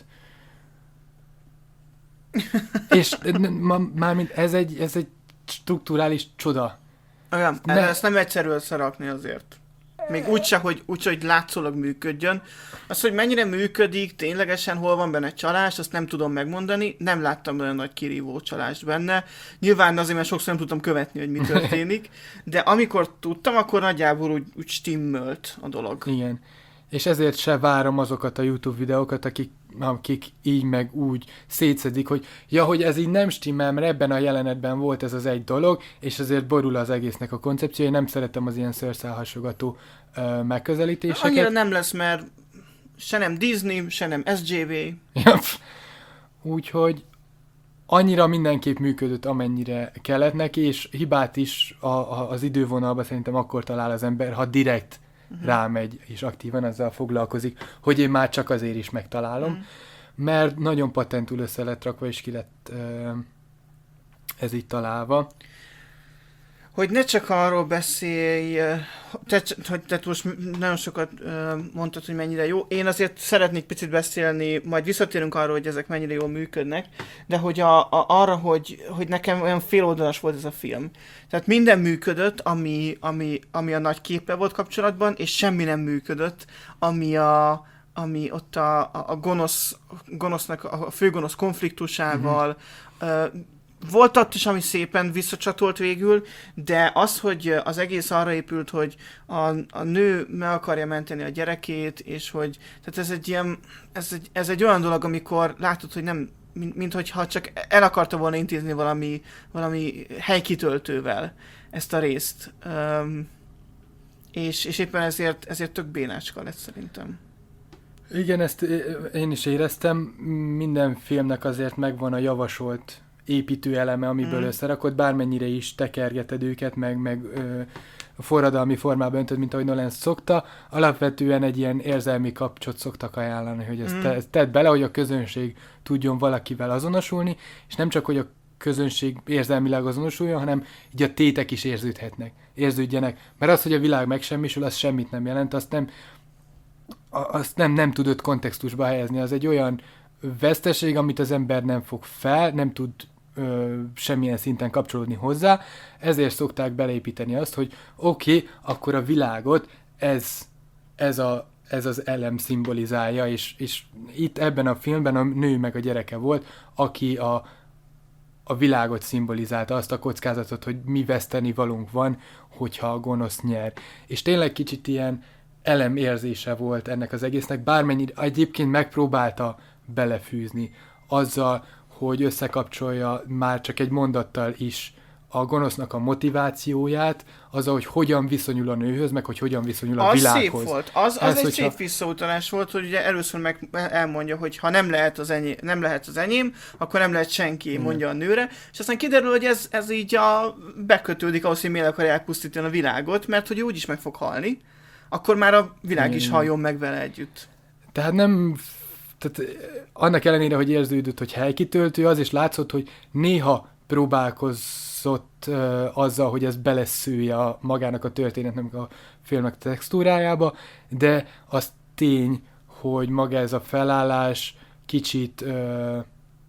És mármint ez egy, ez egy strukturális csoda. Igen, ne... ezt nem egyszerű összerakni azért. Még úgyse, hogy, úgy, hogy látszólag működjön. Az, hogy mennyire működik, ténylegesen hol van benne csalás, azt nem tudom megmondani. Nem láttam olyan nagy kirívó csalást benne. Nyilván azért, mert sokszor nem tudtam követni, hogy mi történik. De amikor tudtam, akkor nagyjából úgy, úgy stimmölt a dolog. Igen. És ezért se várom azokat a YouTube videókat, akik, akik így meg úgy szétszedik, hogy ja, hogy ez így nem stimmel, mert ebben a jelenetben volt ez az egy dolog, és azért borul az egésznek a koncepciója. Én nem szeretem az ilyen szőrszálhasogató uh, megközelítéseket. Annyira nem lesz, mert se nem Disney, se nem es jé vé. Ja, úgyhogy annyira mindenképp működött, amennyire kellett neki, és hibát is a, a, az idővonalban szerintem akkor talál az ember, ha direkt uh-huh. rámegy, és aktívan azzal foglalkozik, hogy én már csak azért is megtalálom, uh-huh. mert nagyon patentul össze lett rakva, és ki lett uh, ez így találva. hogy ne csak arról beszélj, te, hogy te most nagyon sokat mondtad, hogy mennyire jó. Én azért szeretnék picit beszélni, majd visszatérünk arról, hogy ezek mennyire jól működnek, de hogy a, a, arra, hogy, hogy nekem olyan féloldalas volt ez a film. Tehát minden működött, ami, ami, ami a nagy képe volt kapcsolatban, és semmi nem működött, ami a ami ott a, a, a gonosz, gonosznak, a főgonosz konfliktusával, mm-hmm. uh, volt ott is, ami szépen visszacsatolt végül, de az, hogy az egész arra épült, hogy a, a nő meg akarja menteni a gyerekét, és hogy, tehát ez egy ilyen, ez egy, ez egy olyan dolog, amikor látod, hogy nem, mint, mint hogyha csak el akarta volna intézni valami, valami helykitöltővel ezt a részt. Um, és, és éppen ezért, ezért tök bénácska lett szerintem. Igen, ezt én is éreztem. Minden filmnek azért megvan a javasolt építő eleme, amiből mm. összerakod, bármennyire is tekergeted őket, meg, meg ö, forradalmi formában öntöd, mint ahogy Nolan szokta. Alapvetően egy ilyen érzelmi kapcsot szoktak ajánlani, hogy ezt, mm. te, ezt tedd bele, hogy a közönség tudjon valakivel azonosulni, és nem csak, hogy a közönség érzelmileg azonosuljon, hanem így a tétek is érződhetnek, érződjenek. Mert az, hogy a világ megsemmisül, az semmit nem jelent, azt nem azt nem, nem tudod kontextusba helyezni. Az egy olyan veszteség, amit az ember nem fog fel, nem tud ö, semmilyen szinten kapcsolódni hozzá, ezért szokták beleépíteni azt, hogy oké, okay, akkor a világot ez, ez, a, ez az elem szimbolizálja, és, és itt ebben a filmben a nő meg a gyereke volt, aki a, a világot szimbolizálta, azt a kockázatot, hogy mi veszteni valunk van, hogyha a gonosz nyer. És tényleg kicsit ilyen elemérzése volt ennek az egésznek, bármennyire egyébként megpróbálta belefűzni azzal, hogy összekapcsolja már csak egy mondattal is a gonosznak a motivációját, azzal, hogy hogyan viszonyul a nőhöz, meg hogy hogyan viszonyul a az világhoz. Szép volt. Az, az Ez, egy hogyha... szép visszautalás volt, hogy ugye először meg elmondja, hogy ha nem lehet az enyém, nem lehet az enyém, akkor nem lehet senki, hmm. mondja a nőre, és aztán kiderül, hogy ez, ez így a, bekötődik ahhoz, hogy miért akarják pusztítani a világot, mert hogy úgyis meg fog halni, akkor már a világ is haljon meg vele együtt. Tehát nem... Tehát annak ellenére, hogy érződött, hogy helykitöltő, az is látszott, hogy néha próbálkozott uh, azzal, hogy ez beleszűrje a, magának a történetnek, a filmnek textúrájába, de az tény, hogy maga ez a felállás kicsit uh,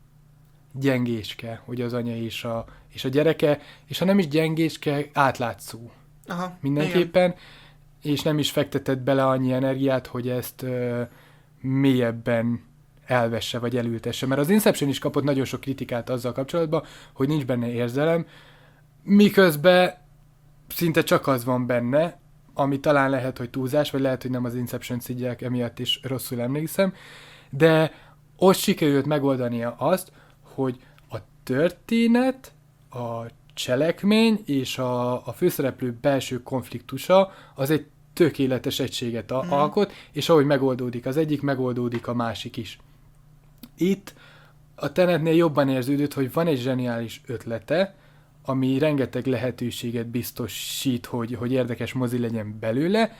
gyengéske, hogy az anya és a, és a gyereke, és ha nem is gyengéske, átlátszó. Aha, mindenképpen, igen. És nem is fektetett bele annyi energiát, hogy ezt uh, mélyebben elvesse, vagy elültesse. Mert az Inception is kapott nagyon sok kritikát azzal kapcsolatban, hogy nincs benne érzelem, miközben szinte csak az van benne, ami talán lehet, hogy túlzás, vagy lehet, hogy nem az Inception szidják, emiatt is rosszul emlékszem, de ott sikerült megoldania azt, hogy a történet, a cselekmény és a, a főszereplő belső konfliktusa az egy tökéletes egységet a- mm. alkot, és ahogy megoldódik az egyik, megoldódik a másik is. Itt a Tenetnél jobban érződött, hogy van egy zseniális ötlete, ami rengeteg lehetőséget biztosít, hogy, hogy érdekes mozi legyen belőle,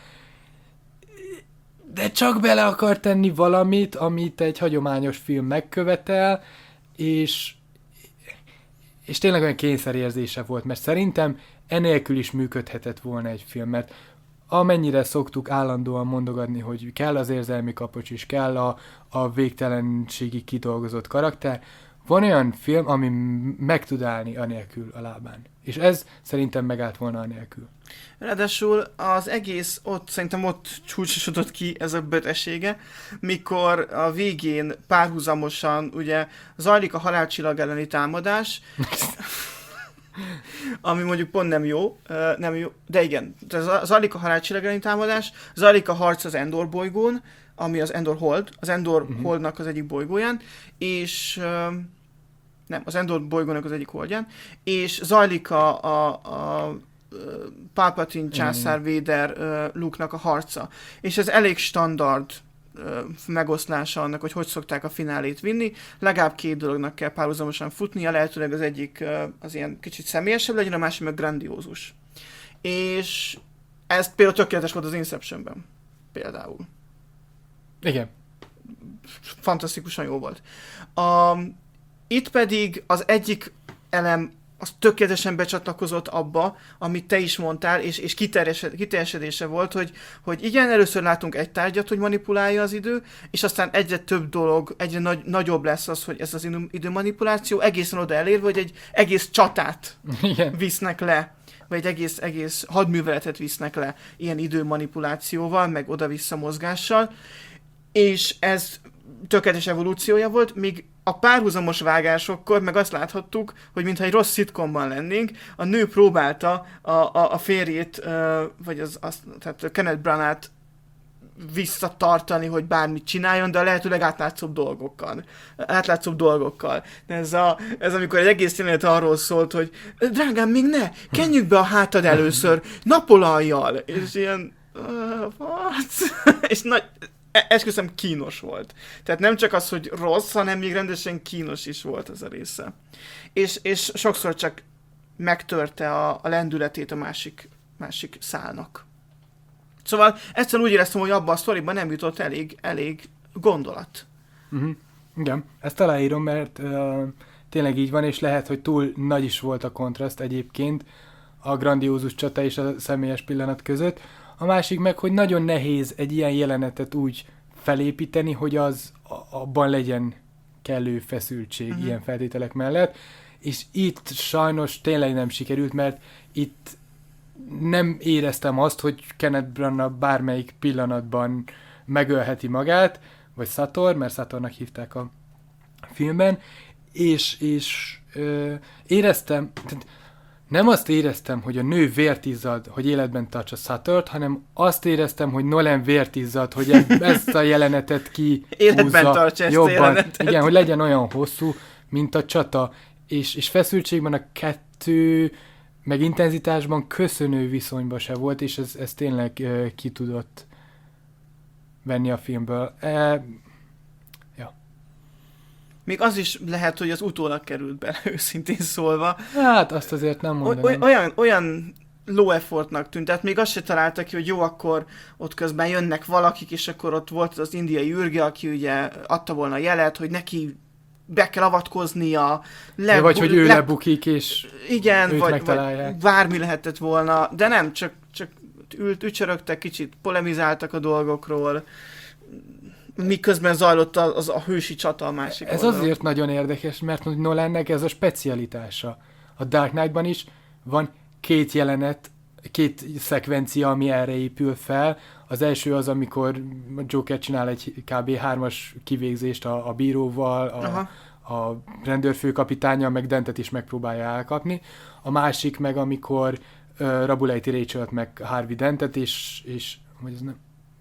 de csak bele akar tenni valamit, amit egy hagyományos film megkövetel, és, és tényleg olyan kényszerérzése volt, mert szerintem enélkül is működhetett volna egy film, mert amennyire szoktuk állandóan mondogatni, hogy kell az érzelmi kapocs is, kell a, a végtelenségig kidolgozott karakter, van olyan film, ami meg tud állni anélkül a lábán. És ez szerintem megállt volna anélkül. Ráadásul az egész ott, szerintem ott csúcsosodott ki ez a bötessége, mikor a végén párhuzamosan ugye zajlik a halálcsillag elleni támadás, ami mondjuk pont nem jó, nem jó, de igen, zajlik a halálcsillag elleni támadás, zajlik a harc az Endor bolygón, ami az Endor Hold, az Endor uh-huh. Holdnak az egyik bolygóján, és nem, az Endor bolygónak az egyik holdján, és zajlik a, a, a Palpatine császár Vader Luke-nak a harca. És ez elég standard megoszlása annak, hogy hogy szokták a finálét vinni. Legalább két dolognak kell párhuzamosan futnia, lehetőleg az egyik az ilyen kicsit személyesebb legyen, a másik meg grandiózus. És ez például tökéletes volt az Inceptionben. Például. Igen. Fantasztikusan jó volt. A, itt pedig az egyik elem az tökéletesen becsatlakozott abba, amit te is mondtál, és, és kiteljesedése volt, hogy, hogy igen, először látunk egy tárgyat, hogy manipulálja az idő, és aztán egyre több dolog, egyre nagy, nagyobb lesz az, hogy ez az időmanipuláció egészen oda elérve, hogy egy egész csatát igen. visznek le, vagy egy egész, egész hadműveletet visznek le ilyen időmanipulációval, meg oda-vissza mozgással, és ez tökéletes evolúciója volt, míg a párhuzamos vágásokkor meg azt láthattuk, hogy mintha egy rossz szitkomban lennénk, a nő próbálta a, a, a férjét, vagy az, az, tehát Kenneth Branagh-t visszatartani, hogy bármit csináljon, de a lehető legátlátszóbb dolgokkal. Átlátszóbb dolgokkal. De ez, a, ez amikor egy egész jelenet arról szólt, hogy drágám, még ne, kenjük be a hátad először, napolajjal, és ilyen uh, what? és nagy, esküszöm, kínos volt. Tehát nem csak az, hogy rossz, hanem még rendesen kínos is volt ez a része. És, és sokszor csak megtörte a, a lendületét a másik, másik szálnak. Szóval egyszerűen úgy éreztem, hogy abban a sztoriban nem jutott elég, elég gondolat. Uh-huh. Igen, ezt aláírom, mert uh, tényleg így van, és lehet, hogy túl nagy is volt a kontraszt egyébként a grandiózus csata és a személyes pillanat között. A másik meg, hogy nagyon nehéz egy ilyen jelenetet úgy felépíteni, hogy az abban legyen kellő feszültség uh-huh. ilyen feltételek mellett, és itt sajnos tényleg nem sikerült, mert itt nem éreztem azt, hogy Kenneth Branagh bármelyik pillanatban megölheti magát, vagy Sator, mert Satornak hívták a filmben, és, és ö, éreztem, nem azt éreztem, hogy a nő vért izzad, hogy életben tartsa Satort, hanem azt éreztem, hogy Nolan vért izzad, hogy ezt a jelenetet ki életben tartsa ezt jobban. A jelenetet. Igen, hogy legyen olyan hosszú, mint a csata, és, és feszültségben a kettő meg intenzitásban köszönő viszonyban se volt, és ez, ez tényleg uh, ki tudott venni a filmből. E, ja. Még az is lehet, hogy az utólag került bele, őszintén szólva. Hát, azt azért nem mondanám. Olyan, olyan low effortnak tűnt, tehát még azt se találtak ki, hogy jó, akkor ott közben jönnek valakik, és akkor ott volt az indiai űrge, aki ugye adta volna jelet, hogy neki be kell avatkoznia. Le, ja, vagy hogy ő le, lebukik, és igen, őt vagy, megtalálják. vagy bármi lehetett volna, de nem, csak, csak ült, ücsörögtek, kicsit polemizáltak a dolgokról, miközben zajlott az, az a hősi csata a másik Ez oldalon. azért nagyon érdekes, mert Nolannek ez a specialitása. A Dark Knight-ban is van két jelenet, két szekvencia, ami erre épül fel. Az első az, amikor a Joker csinál egy kb. hármas kivégzést a, a bíróval, a, a rendőrfőkapitánya, meg Dentet is megpróbálja elkapni. A másik meg, amikor uh, rabulejti Rachelt meg Harvey Dentet, és, és, hogy ez nem...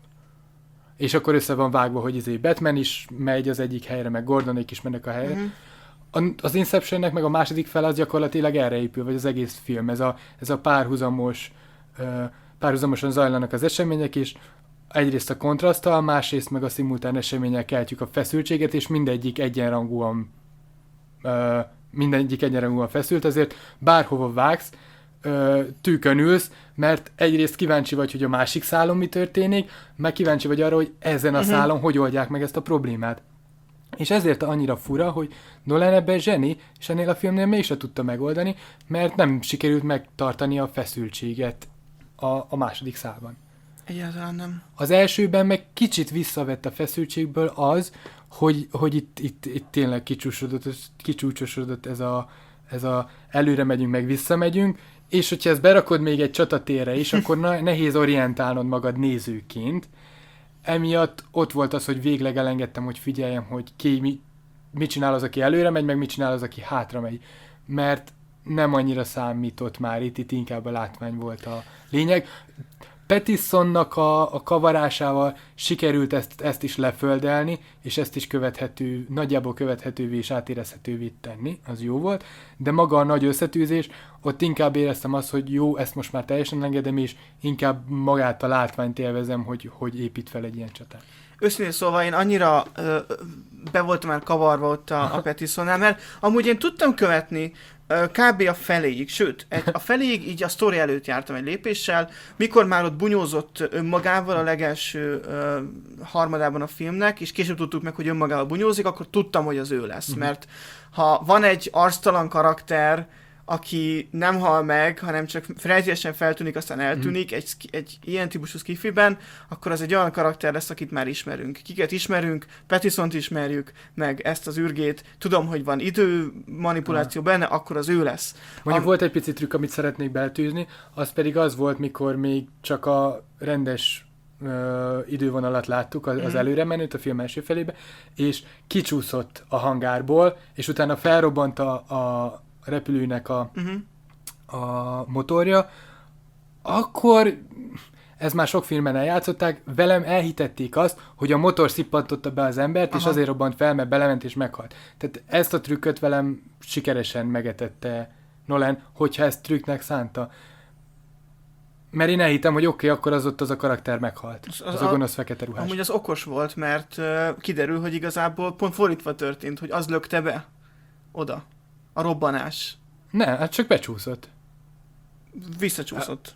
és akkor össze van vágva, hogy izé Batman is megy az egyik helyre, meg Gordonék is mennek a helyre. Uh-huh. Az Inceptionnek meg a második fel az gyakorlatilag erre épül, vagy az egész film. Ez a, ez a párhuzamos, uh, párhuzamosan zajlanak az események, és egyrészt a kontraszttal, másrészt meg a szimultán események keltjük a feszültséget, és mindegyik egyenrangúan uh, mindegyik egyenrangúan feszült, ezért bárhova vágsz, uh, tűkön ülsz, mert egyrészt kíváncsi vagy, hogy a másik szálon mi történik, meg kíváncsi vagy arra, hogy ezen a uh-huh. szálon hogy oldják meg ezt a problémát. És ezért annyira fura, hogy Nolan ebben zseni, és ennél a filmnél mégse tudta megoldani, mert nem sikerült megtartani a feszültséget a, a második szálban. Egyáltalán nem. Az elsőben meg kicsit visszavett a feszültségből az, hogy, hogy itt, itt, itt tényleg kicsúcsosodott, kicsúcsosodott ez a, ez a előre megyünk, meg visszamegyünk, és hogyha ezt berakod még egy csatatérre is, akkor nehéz orientálnod magad nézőként. Emiatt ott volt az, hogy végleg elengedtem, hogy figyeljem, hogy ki mi, mit csinál az, aki előre megy, meg mit csinál az, aki hátra megy. Mert nem annyira számított már itt, itt inkább a látvány volt a lényeg. Pattinsonnak a, a kavarásával sikerült ezt, ezt is leföldelni, és ezt is követhető, nagyjából követhetővé és átérezhetővé tenni, az jó volt, de maga a nagy összetűzés, ott inkább éreztem azt, hogy jó, ezt most már teljesen engedem, és inkább magát a látványt élvezem, hogy, hogy épít fel egy ilyen csatát. Őszintén szóval én annyira ö, be voltam már kavarva ott a, a Pattinsonnál, mert amúgy én tudtam követni ö, kb. A feléig, sőt, egy, a feléig így a sztori előtt jártam egy lépéssel, mikor már ott bunyózott önmagával a legelső ö, harmadában a filmnek, és később tudtuk meg, hogy önmagával bunyózik, akkor tudtam, hogy az ő lesz, uh-huh. mert ha van egy arctalan karakter, aki nem hal meg, hanem csak rejtélyesen feltűnik, aztán eltűnik mm. egy, egy ilyen típusú skifiben, akkor az egy olyan karakter lesz, akit már ismerünk. Kiket ismerünk, Pattissont ismerjük, meg ezt az ürgét, tudom, hogy van idő manipuláció benne, akkor az ő lesz. Mondjuk Am- volt egy pici trükk, amit szeretnék beletűzni, az pedig az volt, mikor még csak a rendes ö, idővonalat láttuk, az, az előre menőt a film első felébe, és kicsúszott a hangárból, és utána felrobbant a, a repülőnek a, uh-huh. a motorja, akkor ez már sok filmen eljátszották, velem elhitették azt, hogy a motor szippantotta be az embert, Aha. és azért robbant fel, mert belement és meghalt. Tehát ezt a trükköt velem sikeresen megetette Nolan, hogyha ezt trükknek szánta. Mert én elhittem, hogy oké, okay, akkor az ott az a karakter meghalt. Az, az, az a gonosz fekete ruhás. Amúgy az okos volt, mert uh, kiderül, hogy igazából pont fordítva történt, hogy az lökte be oda. A robbanás. Ne, hát csak becsúszott. Visszacsúszott.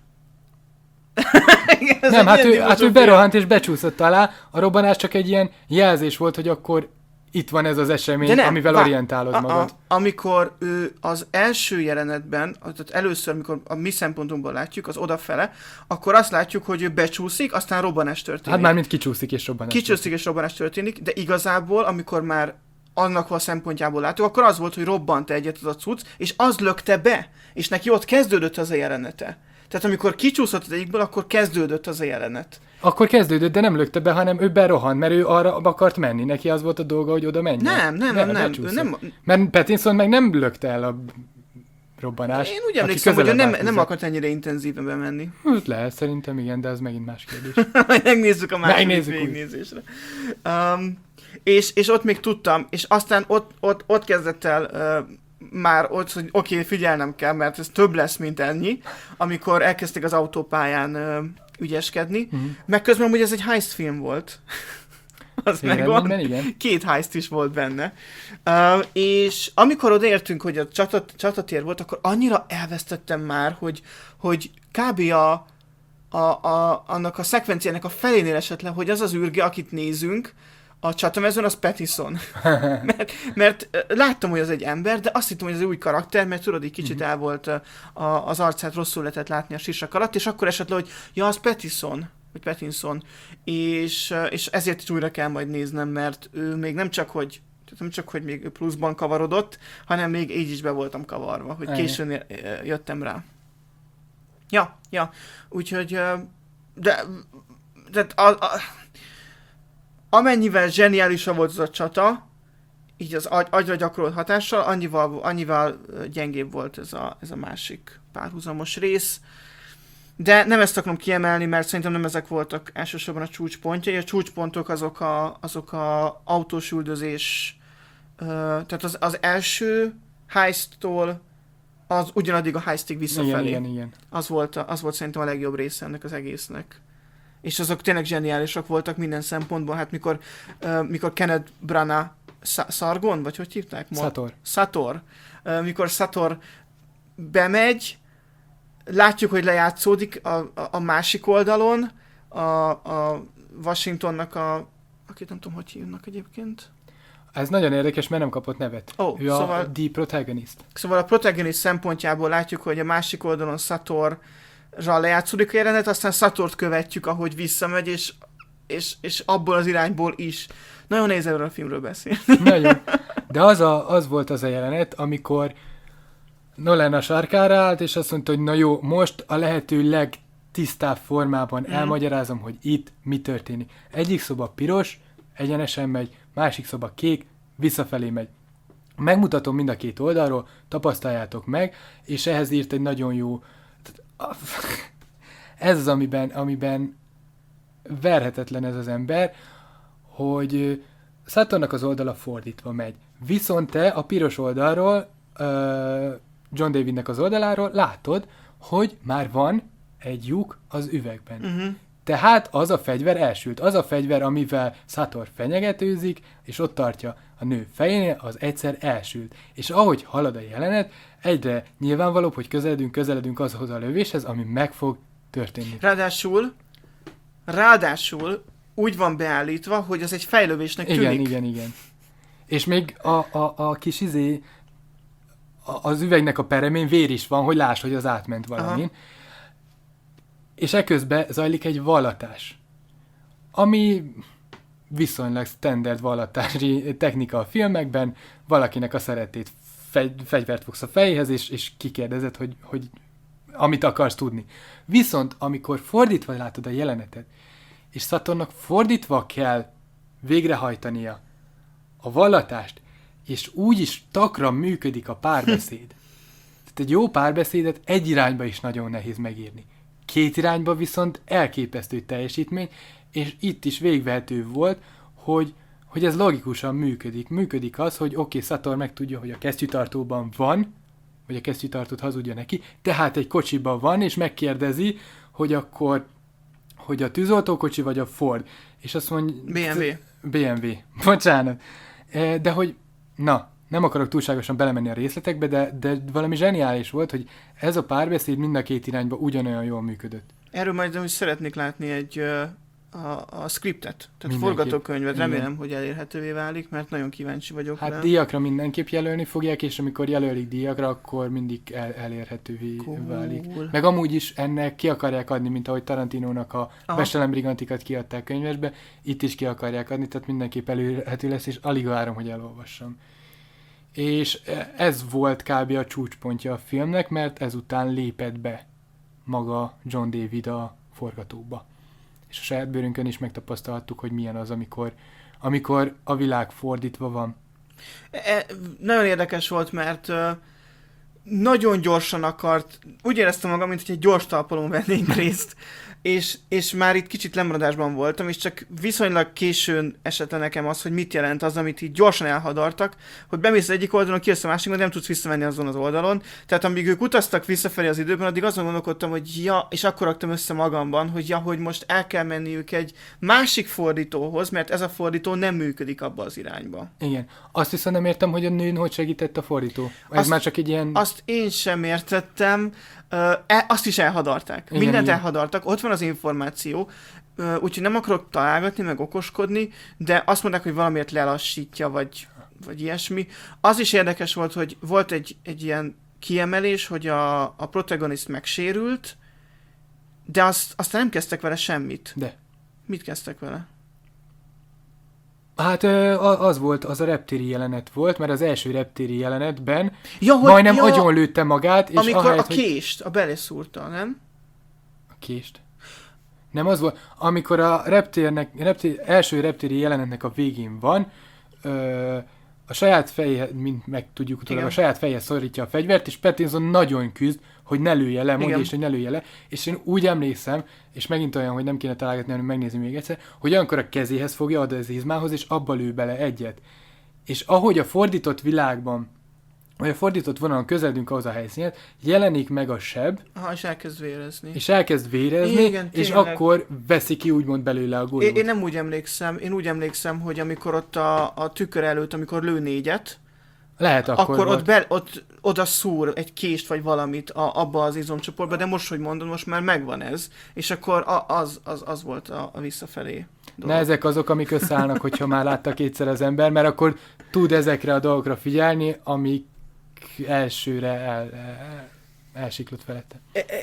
Igen, nem, hát ő, hát ő berohant és becsúszott alá. A robbanás csak egy ilyen jelzés volt, hogy akkor itt van ez az esemény, nem, amivel vá- orientálod magad. A, a, amikor ő az első jelenetben, tehát először, amikor a mi szempontunkból látjuk, az odafele, akkor azt látjuk, hogy ő becsúszik, aztán robbanás történik. Hát mármint kicsúszik és robbanás Kicsúszik történik. és robbanás történik, de igazából, amikor már annak a szempontjából látjuk, akkor az volt, hogy robbant egyet az a cucc, és az lökte be, és neki ott kezdődött az a jelenete. Tehát amikor kicsúszott az egyikből, akkor kezdődött az a jelenet. Akkor kezdődött, de nem lökte be, hanem ő berohant, mert ő arra akart menni. Neki az volt a dolga, hogy oda menjen. Nem, nem, nem, nem, nem. Mert Pattinson meg nem lökte el a robbanást. Én úgy emlékszem, hogy nem, nem akart ennyire intenzíven bemenni. Hát lehet, szerintem igen, de az megint más kérdés. Megnézzük a második végignézésre. Um, és, és ott még tudtam, és aztán ott, ott, ott kezdett el uh, már ott, hogy oké, okay, figyelnem kell, mert ez több lesz, mint ennyi, amikor elkezdték az autópályán uh, ügyeskedni. Uh-huh. Meg közben amúgy ez egy heist film volt. Az megvan. Igen. Két heist is volt benne. Uh, és amikor odaértünk, hogy a csatat, csatatér volt, akkor annyira elvesztettem már, hogy, hogy kb. a, a, a, annak a szekvenciának a felénél esett le, hogy az az űrge, akit nézünk, a csatamezőn, az Pattison. mert, mert láttam, hogy az egy ember, de azt hittem, hogy ez egy új karakter, mert tudod, egy kicsit el volt a, az arcát, rosszul lehetett látni a sisak alatt, és akkor esett le, hogy ja, az Pattison, vagy Pattinson, és, és ezért is újra kell majd néznem, mert ő még nem csak, hogy nem csak, hogy még pluszban kavarodott, hanem még így is be voltam kavarva, hogy későn jöttem rá. Ja, ja, úgyhogy de, de a, a amennyivel zseniálisabb volt az a csata, így az agy, agyra gyakorolt hatással, annyival, annyival gyengébb volt ez a, ez a másik párhuzamos rész. De nem ezt akarom kiemelni, mert szerintem nem ezek voltak elsősorban a csúcspontjai. A csúcspontok azok a, azok a autós üldözés, tehát az, az első heist-tól az ugyanaddig a heistig visszafelé. Igen, igen, igen. Az volt, az volt szerintem a legjobb része ennek az egésznek. És azok tényleg zseniálisak voltak minden szempontból. Hát mikor, uh, mikor Kenneth Branagh Sargon, vagy hogy hívták? Sator. Sator. Uh, mikor Sator bemegy, látjuk, hogy lejátszódik a, a, a másik oldalon, a, a Washingtonnak a... Akit nem tudom, hogy hívnak egyébként. Ez nagyon érdekes, mert nem kapott nevet. Oh, ő szóval, a The Protagonist. Szóval a protagonist szempontjából látjuk, hogy a másik oldalon Sator lejátszódik a jelenet, aztán Satort követjük, ahogy visszamegy, és, és, és abból az irányból is. Nagyon nehéz erről a filmről beszélni. Nagyon. De az, a, az volt az a jelenet, amikor Nolan a sarkára állt, és azt mondta, hogy na jó, most a lehető legtisztább formában mm. elmagyarázom, hogy itt mi történik. Egyik szoba piros, egyenesen megy, másik szoba kék, visszafelé megy. Megmutatom mind a két oldalról, tapasztaljátok meg, és ehhez írt egy nagyon jó... Ez az, amiben, amiben verhetetlen ez az ember, hogy Saturnnak az oldala fordítva megy. Viszont te a piros oldalról, John Davidnek az oldaláról látod, hogy már van egy lyuk az üvegben. Uh-huh. Tehát az a fegyver elsült. Az a fegyver, amivel Sator fenyegetőzik, és ott tartja a nő fejénél, az egyszer elsült. És ahogy halad a jelenet, egyre nyilvánvalóbb, hogy közeledünk, közeledünk azhoz a lövéshez, ami meg fog történni. Ráadásul, ráadásul úgy van beállítva, hogy az egy fejlövésnek tűnik. Igen, igen, igen. És még a, a, a kis izé, az üvegnek a peremén vér is van, hogy láss, hogy az átment valamin. Aha. És eközben zajlik egy vallatás, ami viszonylag standard vallatási technika a filmekben, valakinek a szeretét fegy, fegyvert fogsz a fejéhez, és, és kikérdezed, hogy, hogy amit akarsz tudni. Viszont amikor fordítva látod a jelenetet, és Satornnak fordítva kell végrehajtania a vallatást, és úgy is takra működik a párbeszéd. Tehát egy jó párbeszédet egy irányba is nagyon nehéz megírni. Két irányba viszont elképesztő teljesítmény, és itt is végvehető volt, hogy, hogy ez logikusan működik. Működik az, hogy oké, okay, Satorn megtudja, hogy a kesztyűtartóban van, vagy a kesztyűtartót hazudja neki, tehát egy kocsiban van, és megkérdezi, hogy akkor, hogy a tűzoltókocsi vagy a Ford. És azt mondja... bé em vé. bé em vé. Bocsánat. De hogy, na, nem akarok túlságosan belemenni a részletekbe, de, de valami zseniális volt, hogy ez a párbeszéd mind a két irányba ugyanolyan jól működött. Erről majd is szeretnék látni egy a, a scriptet, tehát forgatókönyvet, remélem, hogy elérhetővé válik, mert nagyon kíváncsi vagyok hát rá. Díjakra mindenképp jelölni fogják, és amikor jelölik díjakra, akkor mindig el, elérhetővé cool. válik. Meg amúgy is ennek ki akarják adni, mint ahogy Tarantinónak a Bestellem Brigantikat kiadták könyvesbe, itt is ki akarják adni, tehát mindenképp elérhető lesz, és alig várom, hogy elolvassam. És ez volt kb. A csúcspontja a filmnek, mert ezután lépett be maga John David a forgatóba. És a saját bőrünkön is megtapasztalhattuk, hogy milyen az, amikor, amikor a világ fordítva van. E, nagyon érdekes volt, mert uh, nagyon gyorsan akart, úgy éreztem magam, mint hogy egy gyors talpalón vennénk részt, és, és már itt kicsit lemaradásban voltam, és csak viszonylag későn esett le nekem az, hogy mit jelent az, amit így gyorsan elhadartak, hogy bemész egyik oldalon, kijössz a másikon, nem tudsz visszamenni azon az oldalon. Tehát amíg ők utaztak visszafelé az időben, addig azon gondolkodtam, hogy ja, és akkor raktam össze magamban, hogy ja, hogy most el kell menniük egy másik fordítóhoz, mert ez a fordító nem működik abba az irányba. Igen. Azt viszont nem értem, hogy a nőn hogy segített a fordító. Ez azt, már csak egy ilyen... Azt én sem értettem. Uh, e, azt is elhadarták. Igen, mindent igen. elhadartak, ott van az információ, uh, úgyhogy nem akarok találgatni, meg okoskodni, de azt mondták, hogy valamiért lelassítja, vagy, vagy ilyesmi. Az is érdekes volt, hogy volt egy, egy ilyen kiemelés, hogy a, a protagonist megsérült, de azt, aztán nem kezdtek vele semmit. De. Mit kezdtek vele? Hát az volt, az a reptéri jelenet volt, mert az első reptéri jelenetben ja, hogy, majdnem ja, agyonlőtte magát, és amikor ahelyett, a kést, hogy... a beleszúrta, nem? A kést? Nem, az volt, amikor a reptérnek, reptér, első reptéri jelenetnek a végén van, ö, a saját feje, mint meg tudjuk utólag, a saját feje szorítja a fegyvert, és Pattinson nagyon küzd, hogy ne lője le, mondja is, hogy ne lője le, és én úgy emlékszem, és megint olyan, hogy nem kéne találgatni, hanem megnézni még egyszer, hogy olyankor a kezéhez fogja, ad az izmához, és abba lő bele egyet. És ahogy a fordított világban, vagy a fordított vonalon közeledünk ahhoz a helyszínet, jelenik meg a seb, aha, és elkezd vérezni. És elkezd vérezni, igen, és akkor veszi ki úgymond belőle a golyót. Én, én nem úgy emlékszem, én úgy emlékszem, hogy amikor ott a, a tükör előtt, amikor lő négyet, lehet akkor, akkor ott, be, ott oda szúr egy kést vagy valamit a, abba az izomcsoportba, de most, hogy mondod, most már megvan ez, és akkor a, az, az, az volt a, a visszafelé dolog. Na ezek azok, amik összeállnak, hogyha már látta kétszer az ember, mert akkor tud ezekre a dolgokra figyelni, amik elsőre el, el, elsiklott felette.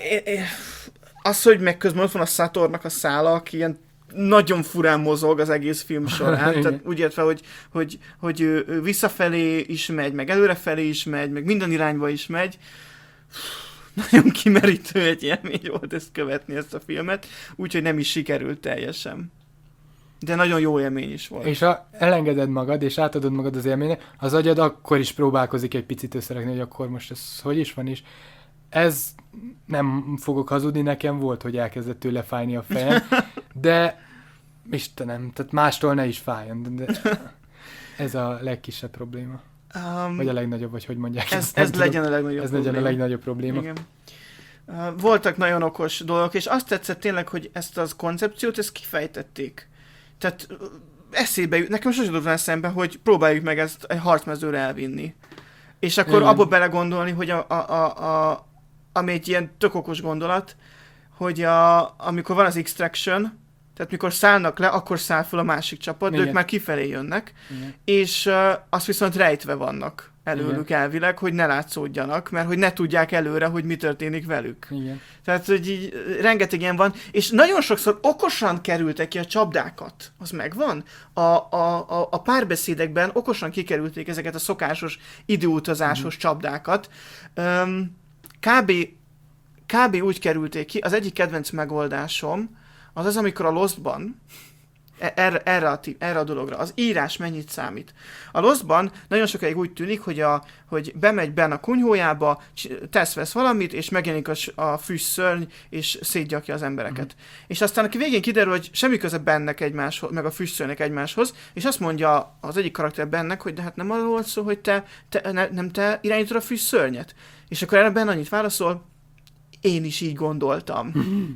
Az, hogy meg közben ott van a Satornnak a szála, aki ilyen nagyon furán mozog az egész film során, tehát úgy értve, hogy, hogy, hogy ő, ő visszafelé is megy, meg előrefelé is megy, meg minden irányba is megy. Nagyon kimerítő egy élmény volt ezt követni, ezt a filmet, úgyhogy nem is sikerült teljesen. De nagyon jó élmény is volt. És ha elengeded magad, és átadod magad az élménynek, az agyad akkor is próbálkozik egy picit összerakni, hogy akkor most ez hogy is van is. Ez nem fogok hazudni, nekem volt, hogy elkezdett tőle fájni a fejem, de Istenem, tehát mástól ne is fájjon, de ez a legkisebb probléma. Um, vagy a legnagyobb, vagy hogy mondják. Ez, ez legyen a legnagyobb ez probléma. legyen a legnagyobb probléma. Igen. Uh, voltak nagyon okos dolgok, és azt tetszett tényleg, hogy ezt az koncepciót, ezt kifejtették. Tehát uh, eszébe jut, nekem sosem jutott eszembe, hogy próbáljuk meg ezt egy harcmezőre elvinni. És akkor igen. abba belegondolni, hogy a, a, a, a, ami egy ilyen tök okos gondolat, hogy a, amikor van az extraction, tehát mikor szállnak le, akkor száll fel a másik csapat, de ők már kifelé jönnek, igen. és uh, azt viszont rejtve vannak előlük igen. elvileg, hogy ne látszódjanak, mert hogy ne tudják előre, hogy mi történik velük. Igen. Tehát, hogy így rengeteg ilyen van, és nagyon sokszor okosan kerültek ki a csapdákat. Az megvan? A, a, a, a párbeszédekben okosan kikerülték ezeket a szokásos időutazásos mm. csapdákat. Um, kb. kb. Úgy kerülték ki, az egyik kedvenc megoldásom az az, amikor a Lostban Erre, erre, a, erre a dologra. Az írás mennyit számít. A Lostban nagyon sokáig úgy tűnik, hogy, a, hogy bemegy benne a kunyhójába, tesz-vesz valamit, és megjelenik a, a fűszörny, és szétgyakja az embereket. Mm. És aztán aki végén kiderül, hogy semmi köze bennek egymáshoz, meg a fűszörnynek egymáshoz, és azt mondja az egyik karakter bennek, hogy de hát nem arról volt szó, hogy te, te ne, nem te irányítod a fűszörnyet. És akkor erre benne annyit válaszol, én is így gondoltam. Mm.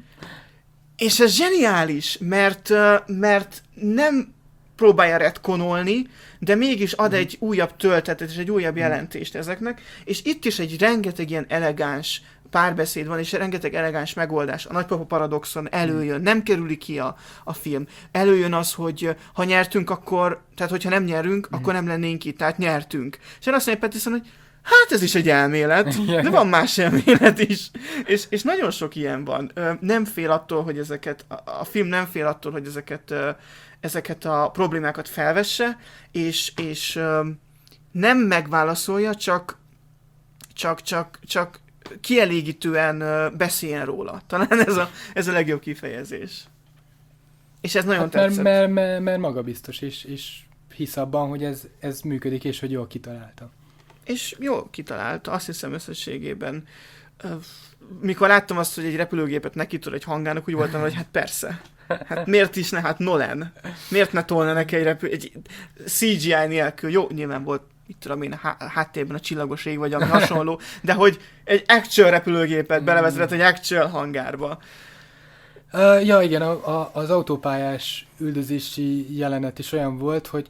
És ez zseniális, mert, mert nem próbálja retkonolni, de mégis ad egy újabb töltetet és egy újabb jelentést ezeknek, és itt is egy rengeteg ilyen elegáns párbeszéd van, és rengeteg elegáns megoldás. A nagypapa paradoxon előjön, nem kerüli ki a, a film. Előjön az, hogy ha nyertünk, akkor, tehát hogyha nem nyerünk, mm. akkor nem lennénk itt, tehát nyertünk. És én azt mondja Pattinson, hogy hát ez is egy elmélet, de van más elmélet is. És, és nagyon sok ilyen van. Nem fél attól, hogy ezeket, a, a film nem fél attól, hogy ezeket, ezeket a problémákat felvesse, és, és nem megválaszolja, csak, csak, csak, csak kielégítően beszéljen róla. Talán ez a, ez a legjobb kifejezés. És ez nagyon hát tetszett. Mert, mert, mert, mert magabiztos, és, és hisz abban, hogy ez, ez működik, és hogy jól kitalálta. És jól kitalálta, azt hiszem összességében. Mikor láttam azt, hogy egy repülőgépet nekitol egy hangának, úgy voltam, hogy hát persze. Hát miért is ne? Hát Nolan. Miért ne tolna neki egy repülő... Egy cé gé í nélkül. Jó, nyilván volt, mit tudom én, a háttérben a csillagos ég, vagy ami hasonló, de hogy egy actual repülőgépet belevezetett egy actual hangárba. Uh, ja, igen, a, a, az autópályás üldözési jelenet is olyan volt, hogy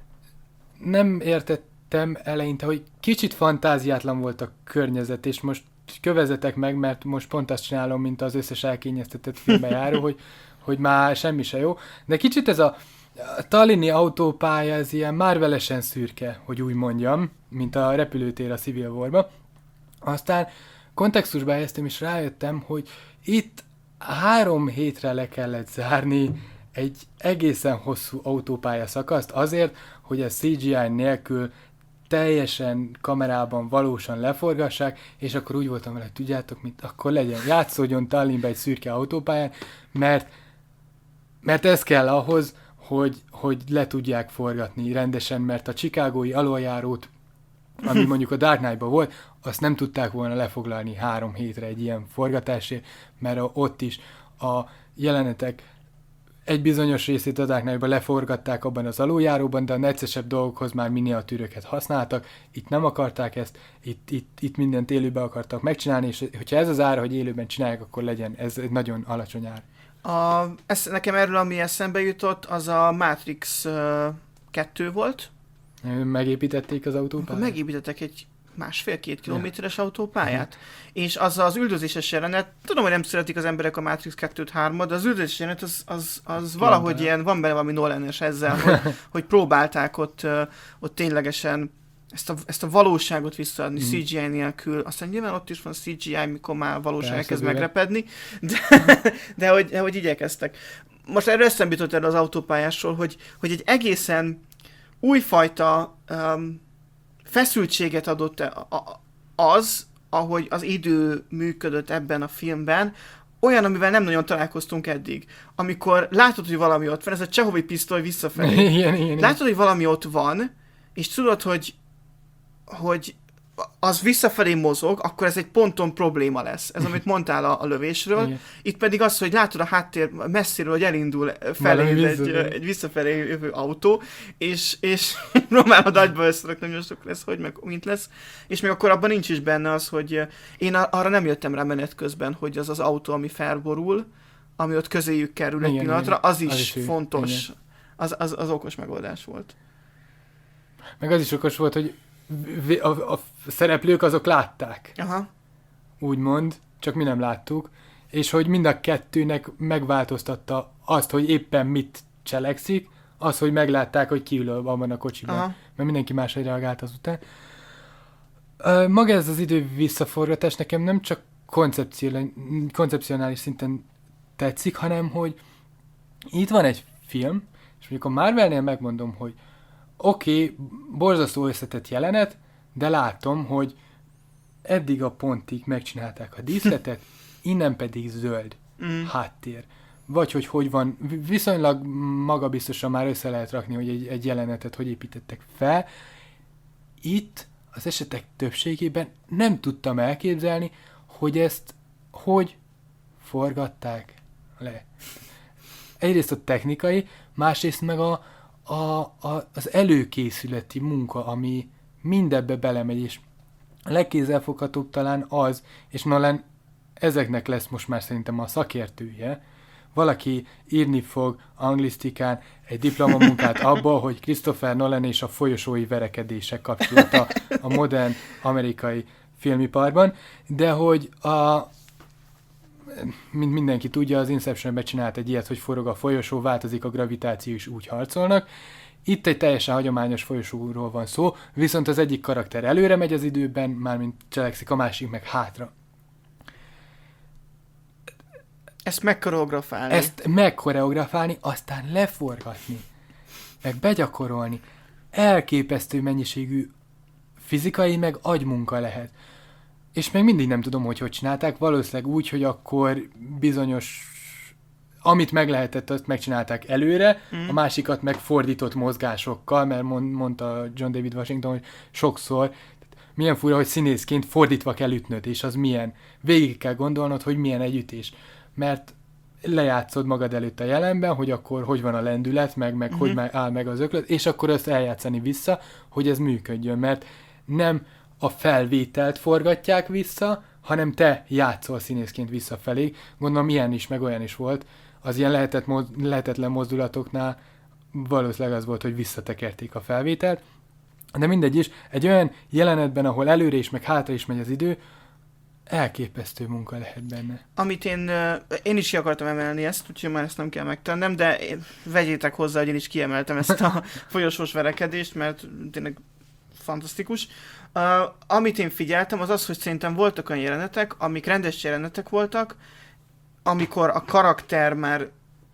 nem értett eleinte, hogy kicsit fantáziátlan volt a környezet, és most kövezetek meg, mert most pont azt csinálom, mint az összes elkényeztetett filmbe járó, hogy, hogy már semmi se jó. De kicsit ez a, a tallini autópálya, ez ilyen Marvelesen szürke, hogy úgy mondjam, mint a repülőtér a Civil War-ba. Aztán kontextusba helyeztem, és rájöttem, hogy itt három hétre le kellett zárni egy egészen hosszú autópálya szakaszt azért, hogy a cé gé í nélkül teljesen kamerában valósan leforgassák, és akkor úgy voltam vele, tudjátok mit, akkor legyen, játszódjon Tallinnbe egy szürke autópályán, mert, mert ez kell ahhoz, hogy, hogy le tudják forgatni rendesen, mert a chicagói aluljárót, ami mondjuk a Dark Knight-ban volt, azt nem tudták volna lefoglalni három hétre egy ilyen forgatásért, mert ott is a jelenetek egy bizonyos részét a Dark Knight-ban leforgatták abban az aluljáróban, de a neccesebb dolgokhoz már miniatűröket használtak, itt nem akarták ezt, itt, itt, itt mindent élőben akartak megcsinálni, és hogyha ez az ára, hogy élőben csinálják, akkor legyen, ez egy nagyon alacsony ár. A, ez, nekem erről, ami eszembe jutott, az a Matrix uh, kettő volt. Megépítették az autópályát? Megépítettek egy másfél-két kilométeres ja. autópályát. Ja. És az az üldözéses jelenet, tudom, hogy nem szeretik az emberek a Matrix kettőt, hármat, de az üldözéses jelenet az, az, az valahogy de. ilyen, van benne valami Nolan-es ezzel, hogy, hogy próbálták ott, ott ténylegesen ezt a, ezt a valóságot visszaadni mm. cé gé í nélkül. Aztán nyilván ott is van cé gé í, mikor már valóság elkezd megrepedni, de, de, hogy, de hogy igyekeztek. Most erről eszembe jutott erről az autópályásról, hogy, hogy egy egészen újfajta um, feszültséget adott az, ahogy az idő működött ebben a filmben, olyan, amivel nem nagyon találkoztunk eddig. Amikor látod, hogy valami ott van, ez a Csehovi pisztoly visszafelé. Igen, igen, látod, hogy valami ott van, és tudod, hogy, hogy az visszafelé mozog, akkor ez egy ponton probléma lesz. Ez, amit mondtál a, a lövésről. Igen. Itt pedig az, hogy látod a háttér messziről, hogy elindul felé egy, egy visszafelé jövő autó, és, és próbálod agyba összerakni, hogy most lesz, hogy meg mint lesz. És még akkor abban nincs is benne az, hogy én arra nem jöttem rá menet közben, hogy az az autó, ami felborul, ami ott közéjük kerül egy igen, pillanatra, az is, az is fontos. Az, az, az okos megoldás volt. Meg az is okos volt, hogy A, a szereplők azok látták. Aha. Úgymond, csak mi nem láttuk. És hogy mind a kettőnek megváltoztatta azt, hogy éppen mit cselekszik, az, hogy meglátták, hogy kiül abban a kocsiban. Aha. Mert mindenki máshogy reagált azután. Uh, maga ez az idő visszaforgatás nekem nem csak koncepcionális szinten tetszik, hanem hogy itt van egy film, és mondjuk a Marvelnél megmondom, hogy oké, okay, borzasztó összetett jelenet, de látom, hogy eddig a pontig megcsinálták a díszletet, innen pedig zöld mm. háttér. Vagy hogy hogy van, viszonylag magabiztosan már össze lehet rakni, hogy egy, egy jelenetet hogy építettek fel. Itt az esetek többségében nem tudtam elképzelni, hogy ezt hogy forgatták le. Egyrészt a technikai, másrészt meg a, a, a, az előkészületi munka, ami mindebbe belemegy, és a legkézzelfoghatóbb talán az, és Nolan ezeknek lesz most már szerintem a szakértője, valaki írni fog anglisztikán egy diplomamunkát abból, hogy Christopher Nolan és a folyosói verekedések kapcsolata a modern amerikai filmiparban, de hogy a, mint mindenki tudja, az Inception-ben csinált egy ilyet, hogy forog a folyosó, változik a gravitáció, és úgy harcolnak. Itt egy teljesen hagyományos folyosóról van szó, viszont az egyik karakter előre megy az időben, mármint cselekszik, a másik meg hátra. Ezt megkoreografálni. Ezt megkoreografálni, aztán leforgatni, meg begyakorolni. Elképesztő mennyiségű fizikai, meg agymunka lehet. És még mindig nem tudom, hogy hogy csinálták. Valószínűleg úgy, hogy akkor bizonyos, amit meg lehetett, azt megcsinálták előre, mm. a másikat meg fordított mozgásokkal, mert mond, mondta John David Washington, hogy sokszor, milyen fura, hogy színészként fordítva kell ütnöd, és az milyen. Végig kell gondolnod, hogy milyen egy ütés. Mert lejátszod magad előtt a jelenben, hogy akkor hogy van a lendület, meg, meg mm-hmm. hogy áll meg az öklet, és akkor ezt eljátszani vissza, hogy ez működjön, mert nem a felvételt forgatják vissza, hanem te játszol színészként visszafelé. Gondolom ilyen is, meg olyan is volt. Az ilyen lehetett, lehetetlen mozdulatoknál valószínűleg az volt, hogy visszatekerték a felvételt. De mindegy is, egy olyan jelenetben, ahol előre is, meg hátra is megy az idő, elképesztő munka lehet benne. Amit én, én is ki akartam emelni ezt, úgyhogy már ezt nem kell megtennem, de vegyétek hozzá, hogy én is kiemeltem ezt a folyosós verekedést, mert tényleg fantasztikus. Uh, amit én figyeltem, az az, hogy szerintem voltak olyan jelenetek, amik rendes jelenetek voltak, amikor a karakter már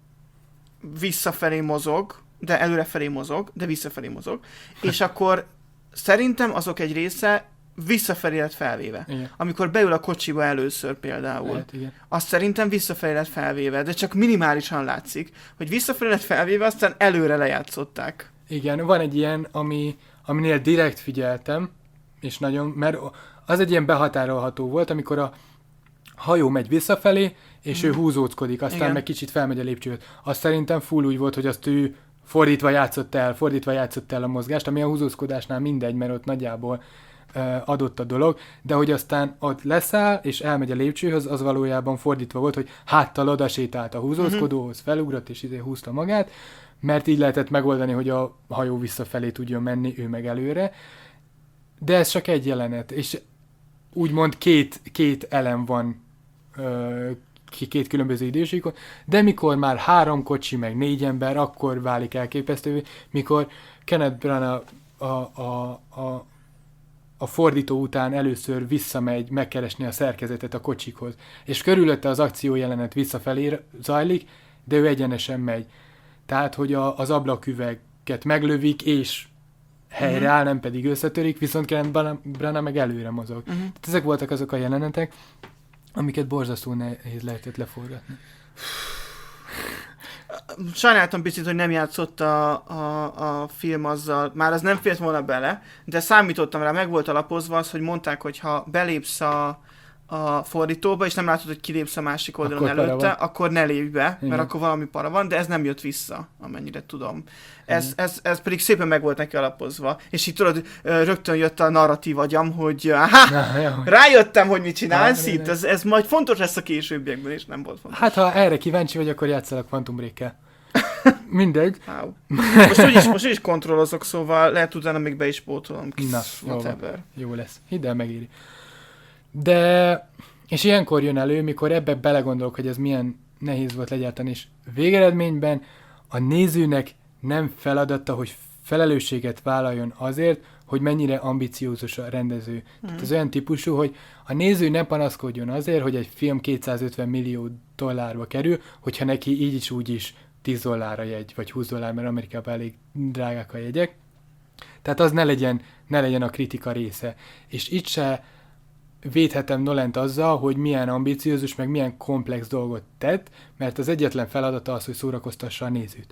visszafelé mozog, de előrefelé mozog, de visszafelé mozog, és akkor szerintem azok egy része visszafelé lett felvéve. Igen. Amikor beül a kocsiba először például. Lehet, igen. Azt szerintem visszafelé lett felvéve, de csak minimálisan látszik, hogy visszafelé lett felvéve, aztán előre lejátszották. Igen, van egy ilyen, ami, aminél direkt figyeltem, és nagyon, mert az egy ilyen behatárolható volt, amikor a hajó megy visszafelé, és mm. ő húzóckodik, aztán igen. meg kicsit felmegy a lépcsőt. Azt szerintem full úgy volt, hogy azt ő fordítva játszott el, fordítva játszott el a mozgást, ami a húzózkodásnál mindegy, mert ott nagyjából uh, adott a dolog, de hogy aztán ott leszáll, és elmegy a lépcsőhöz, az valójában fordítva volt, hogy háttal oda sétált a húzózkodóhoz, felugrott, és ide húzta magát, mert így lehetett megoldani, hogy a hajó visszafelé tudjon menni, ő meg előre. De ez csak egy jelenet, és úgymond két, két elem van, uh, két különböző idősíkon, de mikor már három kocsi, meg négy ember, akkor válik elképesztővé, mikor Kenneth Branagh a, a, a, a fordító után először visszamegy megkeresni a szerkezetet a kocsikhoz, és körülötte az akciójelenet visszafelé zajlik, de ő egyenesen megy. Tehát, hogy a, az ablaküveget meglövik, és helyreáll, uh-huh. nem pedig összetörik, viszont Kenneth Branagh meg előre mozog. Uh-huh. Tehát ezek voltak azok a jelenetek, amiket borzasztó nehéz lehetett leforgatni. Sajnáltam picit, hogy nem játszott a, a, a film azzal, már az nem fért volna bele, de számítottam rá, meg volt alapozva az, hogy mondták, hogy ha belépsz a, a fordítóba, és nem látod, hogy kilépsz a másik oldalon akkor előtte, akkor ne lépj be, igen. mert akkor valami para van, de ez nem jött vissza, amennyire tudom. Ez, ez, ez pedig szépen meg volt neki alapozva. És így tudod, rögtön jött a narratív agyam, hogy aha, Na, rájöttem, hogy mit csinálsz Na, itt, ez, ez majd fontos lesz a későbbiekben, és nem volt fontos. Hát ha erre kíváncsi vagy, akkor játsszál a Quantum Break-kel. Mindegy. Wow. Most úgyis, most úgyis kontrollozok, szóval lehet utána még be is pótolom. Na, jó, jó lesz. Hidd el, megéri. De, és ilyenkor jön elő, mikor ebbe belegondolok, hogy ez milyen nehéz volt legyártani, és végeredményben a nézőnek nem feladata, hogy felelősséget vállaljon azért, hogy mennyire ambiciózus a rendező. Mm. Tehát az olyan típusú, hogy a néző ne panaszkodjon azért, hogy egy film kétszázötven millió dollárba kerül, hogyha neki így is úgy is tíz dollár a jegy, vagy húsz dollár, mert Amerikában elég drágák a jegyek. Tehát az ne legyen, ne legyen a kritika része. És itt se védhetem Nolent azzal, hogy milyen ambiciózus, meg milyen komplex dolgot tett, mert az egyetlen feladata az, hogy szórakoztassa a nézőt.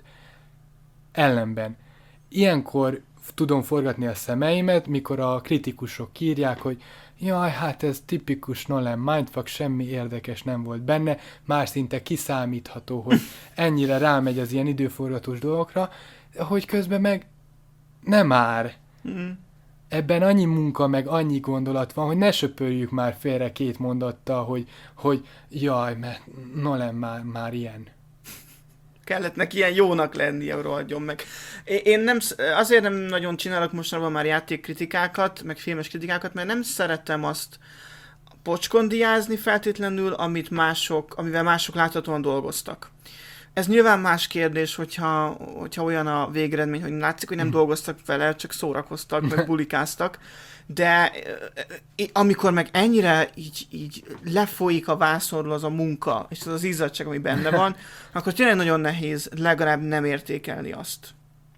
Ellenben. Ilyenkor tudom forgatni a szemeimet, mikor a kritikusok írják, hogy jaj, hát ez tipikus Nolan mindfuck, semmi érdekes nem volt benne, már szinte kiszámítható, hogy ennyire rámegy az ilyen időforgatós dolgokra, hogy közben meg nem már. Mm. Ebben annyi munka, meg annyi gondolat van, hogy ne söpörjük már félre két mondattal, hogy, hogy jaj, mert Nolan már, már ilyen. Kellett neki ilyen jónak lennie, rohadjon meg. Én nem, azért nem nagyon csinálok mostanában már játékkritikákat, meg filmes kritikákat, mert nem szeretem azt pocskondiázni feltétlenül, amit mások, amivel mások láthatóan dolgoztak. Ez nyilván más kérdés, hogyha, hogyha olyan a végeredmény, hogy látszik, hogy nem dolgoztak vele, csak szórakoztak, meg bulikáztak, de amikor meg ennyire így, így lefolyik a vászonról az a munka, és az az izzadság, ami benne van, akkor tényleg nagyon nehéz legalább nem értékelni azt.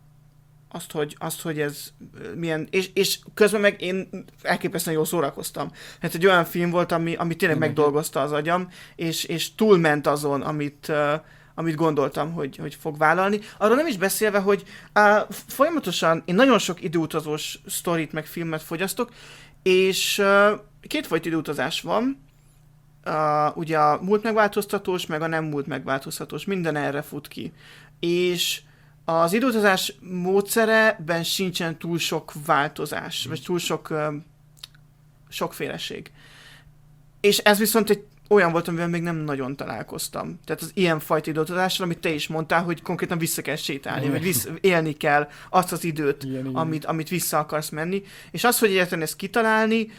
Azt, hogy, azt, hogy ez milyen... És, és közben meg én elképesztően jól szórakoztam. Hát egy olyan film volt, ami, ami tényleg megdolgozta az agyam, és, és túlment azon, amit... amit gondoltam, hogy, hogy fog vállalni. Arról nem is beszélve, hogy uh, folyamatosan én nagyon sok időutazós sztorit meg filmet fogyasztok, és uh, kétfajta időutazás van. Uh, ugye a múlt megváltoztatós, meg a nem múlt megváltoztatós. Minden erre fut ki. És az időutazás módszereben sincsen túl sok változás, vagy túl sok uh, sokféleség. És ez viszont egy olyan volt, amivel még nem nagyon találkoztam. Tehát az ilyen fajta időutazással, amit te is mondtál, hogy konkrétan vissza kell sétálni, igen. vagy vissza, élni kell azt az időt, igen, amit, igen. amit vissza akarsz menni. És az, hogy egyáltalán ezt kitalálni,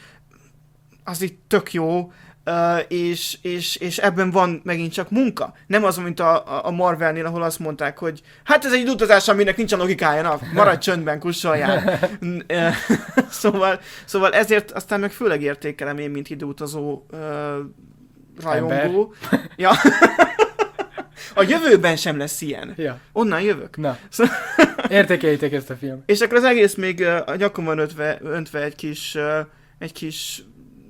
az itt tök jó, és, és, és ebben van megint csak munka. Nem az, mint a, a Marvelnél, ahol azt mondták, hogy hát ez egy időutazás, aminek nincsen logikája, na, maradj csöndben, kussoljál. szóval, szóval ezért aztán meg főleg értékelem én, mint időutazó rajongó. Ja. A jövőben sem lesz ilyen. Ja. Onnan jövök. Na. Szóval... Értékeljétek ezt a filmet. És akkor az egész még a nyakomban öntve, öntve egy kis, egy kis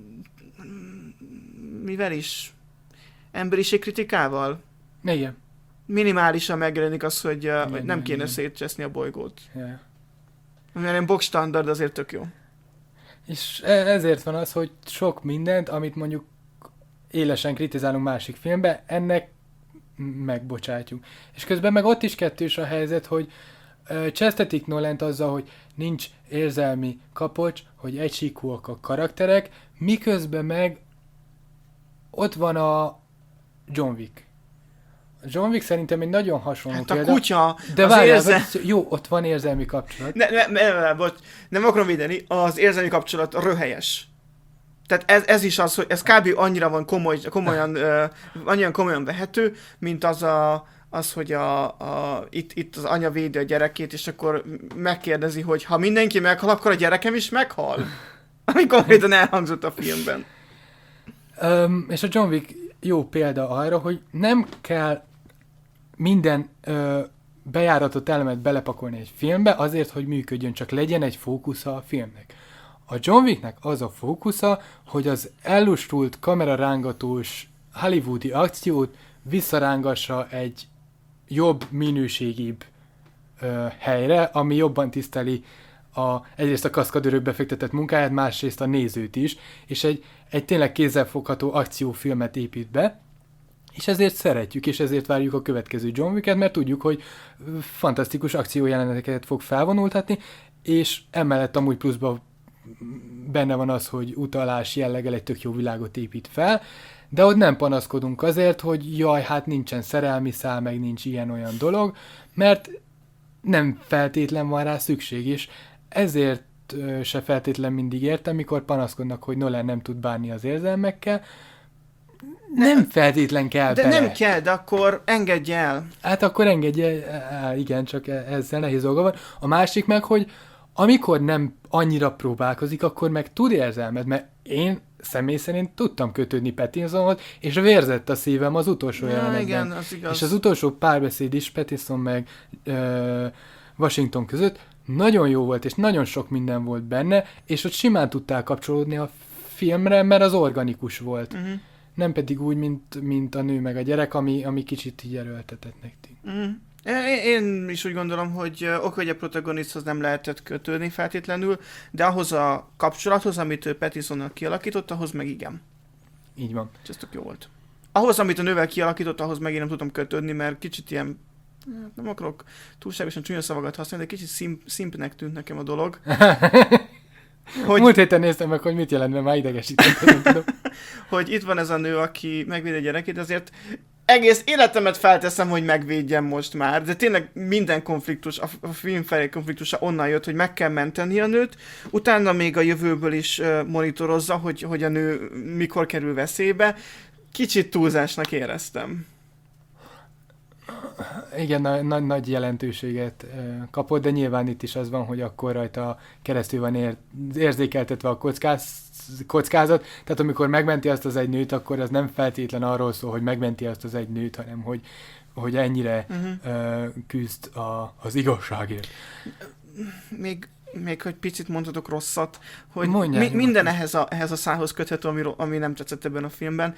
mivel is? Emberiség kritikával? Igen. Minimálisan megjelenik az, hogy, igen, hogy nem kéne szétcseszni a bolygót. Ja. Mert box standard azért tök jó. És ezért van az, hogy sok mindent, amit mondjuk élesen kritizálunk másik filmbe, ennek megbocsátjuk. És közben meg ott is kettős a helyzet, hogy uh, csesztetik Nolent azzal, hogy nincs érzelmi kapocs, hogy egysíkúak a karakterek, miközben meg ott van a John Wick. A John Wick szerintem egy nagyon hasonló hát a példa. Kutya, de várjál, érzel... jó, ott van érzelmi kapcsolat. Ne, ne, ne, ne, bocs, nem akarom védeni, az érzelmi kapcsolat röhelyes. Tehát ez, ez is az, hogy ez kb. Annyira van komoly, komolyan, uh, annyian komolyan vehető, mint az, a, az hogy a, a, itt, itt az anya védi a gyerekét, és akkor megkérdezi, hogy ha mindenki meghal, akkor a gyerekem is meghal. Ami konkrétan elhangzott a filmben. Um, és a John Wick jó példa arra, hogy nem kell minden uh, bejáratott elemet belepakolni egy filmbe azért, hogy működjön, csak legyen egy fókusza a filmnek. A John Wicknek az a fókusza, hogy az ellustult kamerarángatós hollywoodi akciót visszarángassa egy jobb, minőségibb ö, helyre, ami jobban tiszteli a, egyrészt a kaszkadőrök befektetett munkáját, másrészt a nézőt is, és egy, egy tényleg kézzelfogható akciófilmet épít be, és ezért szeretjük, és ezért várjuk a következő John Wicket, mert tudjuk, hogy fantasztikus akciójeleneteket fog felvonultatni, és emellett amúgy pluszban benne van az, hogy utalás jelleggel egy tök jó világot épít fel, de ott nem panaszkodunk azért, hogy jaj, hát nincsen szerelmi szál, meg nincs ilyen-olyan dolog, mert nem feltétlen van rá szükség, és ezért se feltétlen mindig értem, mikor panaszkodnak, hogy Nolan nem tud bánni az érzelmekkel. Nem feltétlen kell De bele. nem kell, de akkor engedj el. Hát akkor engedje, á, igen, csak ezzel nehéz dolga van. A másik meg, hogy amikor nem annyira próbálkozik, akkor meg tud érzelmed, mert én személy szerint tudtam kötődni Pattinsonhoz, és vérzett a szívem az utolsó Ja, jelenetben. igen, az igaz. És az utolsó párbeszéd is Pattinson meg ö, Washington között nagyon jó volt, és nagyon sok minden volt benne, és ott simán tudtál kapcsolódni a filmre, mert az organikus volt. Uh-huh. Nem pedig úgy, mint, mint a nő meg a gyerek, ami, ami kicsit így erőltetett nektek. Uh-huh. Én, én is úgy gondolom, hogy oké, hogy a protagonisthoz nem lehetett kötődni feltétlenül, de ahhoz a kapcsolathoz, amit ő Pattinsonnal kialakított, ahhoz meg igen. Így van. És ez tök jó volt. Ahhoz, amit a nővel kialakított, ahhoz meg én nem tudtam kötődni, mert kicsit ilyen, nem akarok túlságosan csúnya szavakat használni, de kicsit szimp, szimpnek tűnt nekem a dolog. Hogy... Múlt héten néztem meg, hogy mit jelent, mert már idegesített. Hogy itt van ez a nő, aki megvéd a gyerekét, azért egész életemet felteszem, hogy megvédjem most már, de tényleg minden konfliktus, a film felé konfliktusa onnan jött, hogy meg kell menteni a nőt, utána még a jövőből is monitorozza, hogy, hogy a nő mikor kerül veszélybe. Kicsit túlzásnak éreztem. Igen, na, na, nagy jelentőséget kapott, de nyilván itt is az van, hogy akkor rajta keresztül van ér, érzékeltetve a kockáz, kockázat, tehát amikor megmenti azt az egy nőt, akkor az nem feltétlen arról szól, hogy megmenti azt az egy nőt, hanem hogy, hogy ennyire uh-huh. uh, küzd a, az igazságért. Még, még hogy picit mondhatok rosszat, hogy Mondjál, mi, minden ehhez a, ehhez a szához köthető, ami, ami nem tetszett ebben a filmben.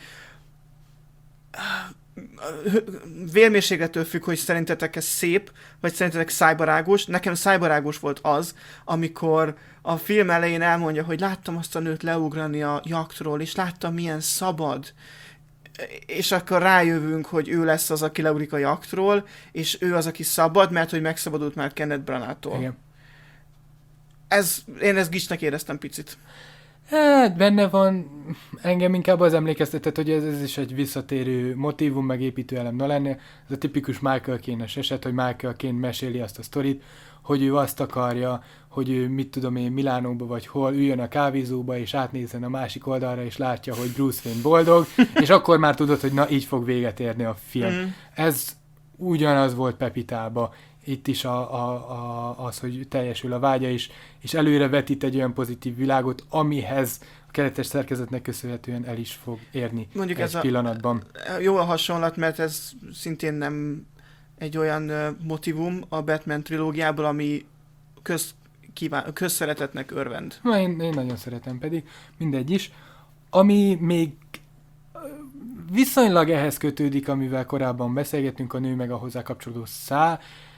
Vérmérséklettől függ, hogy szerintetek ez szép, vagy szerintetek szájbarágos. Nekem szájbarágos volt az, amikor a film elején elmondja, hogy láttam azt a nőt leugrani a jaktról, és láttam, milyen szabad. És akkor rájövünk, hogy ő lesz az, aki leugrik a jaktról, és ő az, aki szabad, mert hogy megszabadult már Kenneth Branaghtól. Igen. Ez, én ezt gicsnek éreztem picit. Hát benne van, engem inkább az emlékeztetett, hogy ez, ez is egy visszatérő motívum, meg építő elem Nolan. Ez a tipikus Michael Caine-es eset, hogy Michael Caine meséli azt a sztorit, hogy ő azt akarja, hogy ő, mit tudom én, Milánóba vagy hol, üljön a kávézóba, és átnézzen a másik oldalra, és látja, hogy Bruce Wayne boldog, és akkor már tudod, hogy na, így fog véget érni a film. Mm. Ez ugyanaz volt Pepitába. Itt is a, a, a, az, hogy teljesül a vágya is, és előre vetít egy olyan pozitív világot, amihez a keretes szerkezetnek köszönhetően el is fog érni mondjuk egy ez pillanatban. A, jó a hasonlat, mert ez szintén nem egy olyan uh, motivum a Batman trilógiából, ami köz, kíván, közszeretetnek örvend. Na, én, én nagyon szeretem pedig, mindegy is. Ami még viszonylag ehhez kötődik, amivel korábban beszélgettünk, a nő meg a hozzá kapcsolódó szál.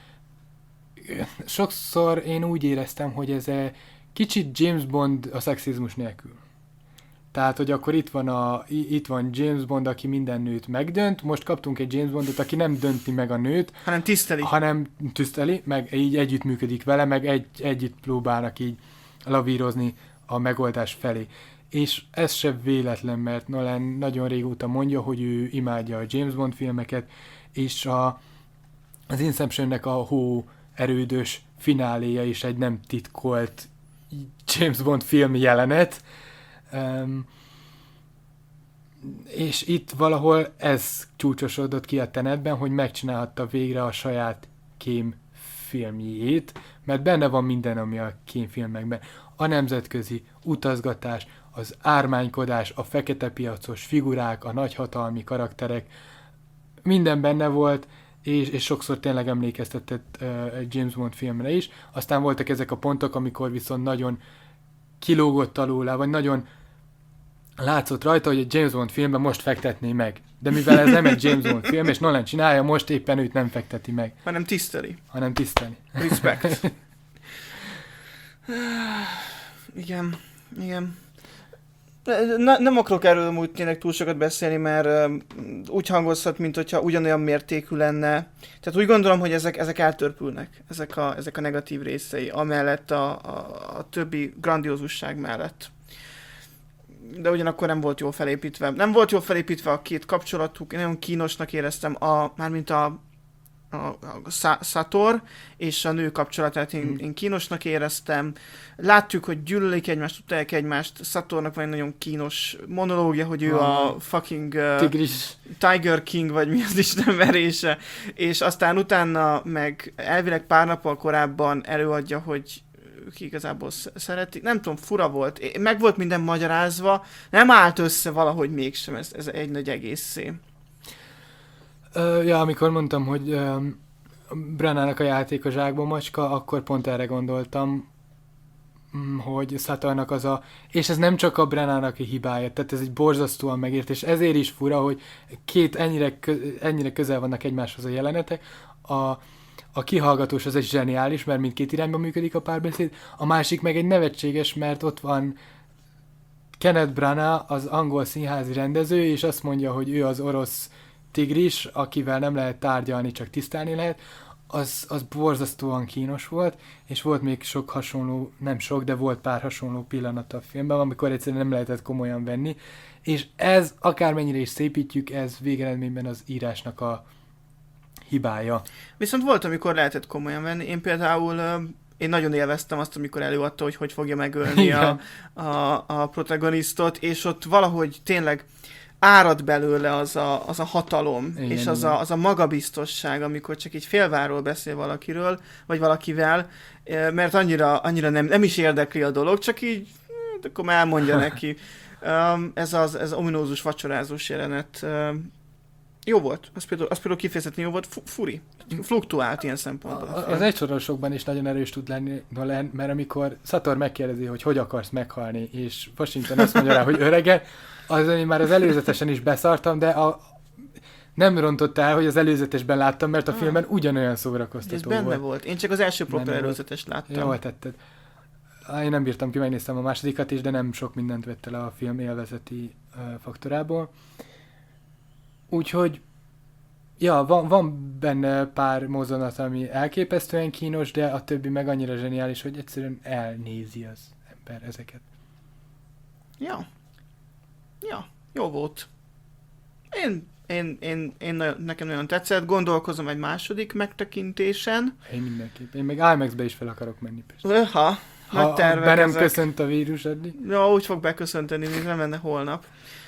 Sokszor én úgy éreztem, hogy ez egy kicsit James Bond a szexizmus nélkül. Tehát, hogy akkor itt van, a, itt van James Bond, aki minden nőt megdönt, most kaptunk egy James Bondot, aki nem dönti meg a nőt, hanem tiszteli. Hanem tiszteli, meg így együttműködik vele, meg egy, együtt próbálnak így lavírozni a megoldás felé. És ez se véletlen, mert Nolan nagyon régóta mondja, hogy ő imádja a James Bond filmeket, és a, az Inceptionnek a hó erődös fináléja is egy nem titkolt James Bond film jelenet. Um, és itt valahol ez csúcsosodott ki a Tenetben, hogy megcsinálhatta végre a saját kém filmjét, mert benne van minden, ami a kémfilmekben. A nemzetközi utazgatás, az ármánykodás, a fekete piacos figurák, a nagyhatalmi karakterek, minden benne volt, és, és sokszor tényleg emlékeztetett uh, egy James Bond filmre is. Aztán voltak ezek a pontok, amikor viszont nagyon kilógott alul, vagy nagyon látszott rajta, hogy egy James Bond filmben most fektetné meg. De mivel ez nem egy James Bond film, és Nolan csinálja, most éppen őt nem fekteti meg. Hanem tiszteli. Hanem tiszteli. Respect. igen, igen. Ne, nem akarok erről úgy tényleg túl sokat beszélni, mert uh, úgy hangozhat, mint hogyha ugyanolyan mértékű lenne. Tehát úgy gondolom, hogy ezek, ezek eltörpülnek, ezek a, ezek a negatív részei, amellett a, a, a többi grandiózusság mellett. De ugyanakkor nem volt jól felépítve. Nem volt jól felépítve a két kapcsolatuk, én nagyon kínosnak éreztem, a, mármint a a, a Sator és a nő kapcsolatát én, mm. én kínosnak éreztem. Látjuk, hogy gyűlölik egymást, utálják egymást. Satornak van egy nagyon kínos monológia, hogy ő ah, a fucking uh, Tiger King, vagy mi az Isten verése. És aztán utána meg elvileg pár nappal korábban előadja, hogy ők igazából szeretik. Nem tudom, fura volt. Meg volt minden magyarázva. Nem állt össze valahogy mégsem ez, ez egy nagy egészé. Uh, ja, amikor mondtam, hogy uh, Brannának a játék a zsákba macska, akkor pont erre gondoltam, hogy Satornak az a... És ez nem csak a Brannának a hibája, tehát ez egy borzasztóan megért, és ezért is fura, hogy két ennyire, kö, ennyire közel vannak egymáshoz a jelenetek. A, a kihallgatós az egy zseniális, mert mindkét irányba működik a párbeszéd, a másik meg egy nevetséges, mert ott van Kenneth Branagh, az angol színházi rendező, és azt mondja, hogy ő az orosz tigris, akivel nem lehet tárgyalni, csak tisztelni lehet, az, az borzasztóan kínos volt, és volt még sok hasonló, nem sok, de volt pár hasonló pillanat a filmben, amikor egyszerűen nem lehetett komolyan venni, és ez, akármennyire is szépítjük, ez végeredményben az írásnak a hibája. Viszont volt, amikor lehetett komolyan venni. Én például én nagyon élveztem azt, amikor előadta, hogy hogy fogja megölni a, a, a protagonisztot, és ott valahogy tényleg árad belőle az a, az a hatalom, igen, és az a, az a magabiztosság, amikor csak így félváról beszél valakiről, vagy valakivel, mert annyira, annyira nem, nem is érdekli a dolog, csak így, hát akkor már elmondja neki. Ez az ez ominózus vacsorázós jelenet jó volt, az például, az például kifejezetten jó volt, furi, fluktuált ilyen szempontból. Az egysorosokban is nagyon erős tud lenni, mert amikor Sator megkérdezi, hogy hogy akarsz meghalni, és Washington azt mondja rá, hogy öregen, azon én már az előzetesen is beszartam, de a, nem rontott el, hogy az előzetesben láttam, mert a ah. filmben ugyanolyan szórakoztató volt. Ez benne volt. Én csak az első proper előzetest láttam. Jól tetted. Én nem bírtam ki, megnéztem a másodikat is, de nem sok mindent vett el a film élvezeti uh, faktorából. Úgyhogy, ja, van, van benne pár mozzanat, ami elképesztően kínos, de a többi meg annyira zseniális, hogy egyszerűen elnézi az ember ezeket. Ja. Ja, jó volt. Én, én, én, én nekem nagyon tetszett, gondolkozom egy második megtekintésen. Én mindenképp. Én még IMAX-be is fel akarok menni. Persze. Ha, nagy tervek be nem ezek. köszönt a vírus addig. Ja, úgy fog beköszönteni, mint nem menne holnap.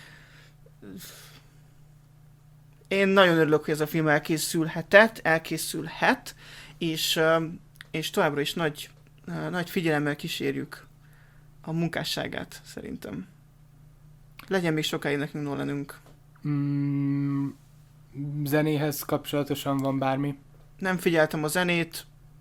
Én nagyon örülök, hogy ez a film elkészülhetett, elkészülhet, és, és továbbra is nagy, nagy figyelemmel kísérjük a munkásságát, szerintem. Legyen még sokáig nekünk Nolanünk. Mm, zenéhez kapcsolatosan van bármi? Nem figyeltem a zenét,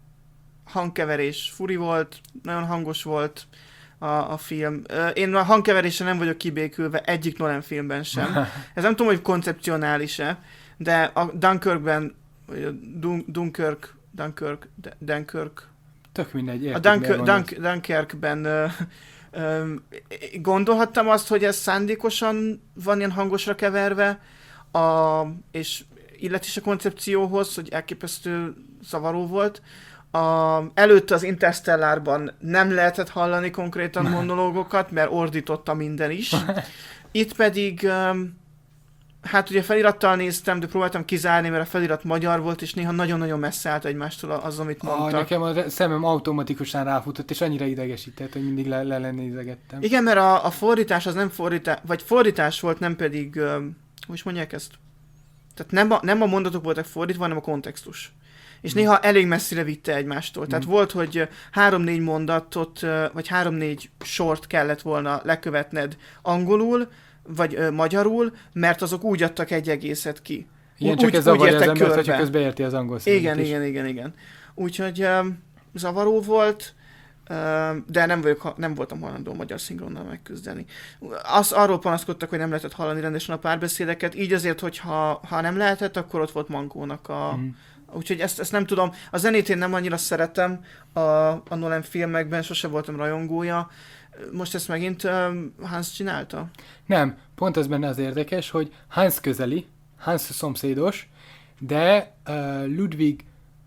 hangkeverés furi volt, nagyon hangos volt a, a film. Én a hangkeverésre nem vagyok kibékülve egyik Nolan filmben sem. Ez nem tudom, hogy koncepcionális-e, de a Dunkirkben, vagy a Dun- Dunkirk, Dunkirk, Dunkirk, tök mindegy, értik, a Dunkirk, Dunk, Dunkirkben uh, um, gondolhattam azt, hogy ez szándékosan van ilyen hangosra keverve, a, és illet is a koncepcióhoz, hogy elképesztő zavaró volt. A, előtte az Interstellárban nem lehetett hallani konkrétan monológokat, mert ordította minden is. Itt pedig, um, hát ugye felirattal néztem, de próbáltam kizárni, mert a felirat magyar volt, és néha nagyon-nagyon messze állt egymástól az, amit mondtak. Ah, nekem a szemem automatikusan ráfutott, és annyira idegesített, hogy mindig le, le nézegettem. Igen, mert a, a fordítás az nem fordítás, vagy fordítás volt, nem pedig, um, hogy is mondják ezt? Tehát nem a, nem a mondatok voltak fordítva, hanem a kontextus. És hmm. néha elég messzire vitte egymástól. Tehát hmm. volt, hogy három-négy mondatot, vagy három-négy sort kellett volna lekövetned angolul, vagy ö, magyarul, mert azok úgy adtak egy egészet ki. Igen, úgy, csak ez zavarja az embert, körbe. hogy közben érti az angol színét igen, is. igen, igen, igen. Úgyhogy ö, zavaró volt, ö, de nem, vagyok, nem voltam hajlandó magyar szinkronnal megküzdeni. Az, arról panaszkodtak, hogy nem lehetett hallani rendesen a párbeszédeket, így azért, hogy ha, ha nem lehetett, akkor ott volt Mankónak a... Hmm. Úgyhogy ezt, ezt nem tudom. A zenét én nem annyira szeretem a, a Nolan filmekben, sose voltam rajongója. Most ezt megint um, Hans csinálta? Nem, pont ez benne az érdekes, hogy Hans közeli, Hans szomszédos, de uh, Ludwig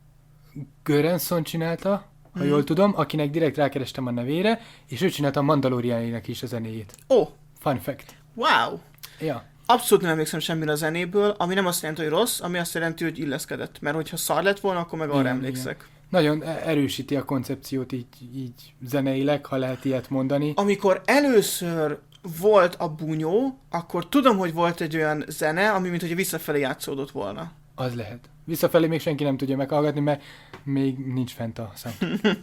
Göransson csinálta, ha mm. jól tudom, akinek direkt rákerestem a nevére, és ő csinálta a Mandalorianinak is a zenéjét. Oh! Fun fact. Wow! Ja. abszolút nem emlékszem semmire a zenéből, ami nem azt jelenti, hogy rossz, ami azt jelenti, hogy illeszkedett. Mert hogyha szar lett volna, akkor meg arra Igen, emlékszek. igen. Nagyon erősíti a koncepciót így, így zeneileg, ha lehet ilyet mondani. Amikor először volt a bunyó, akkor tudom, hogy volt egy olyan zene, ami mint hogy visszafelé játszódott volna. Az lehet. Visszafelé még senki nem tudja meghallgatni, mert még nincs fent a szám.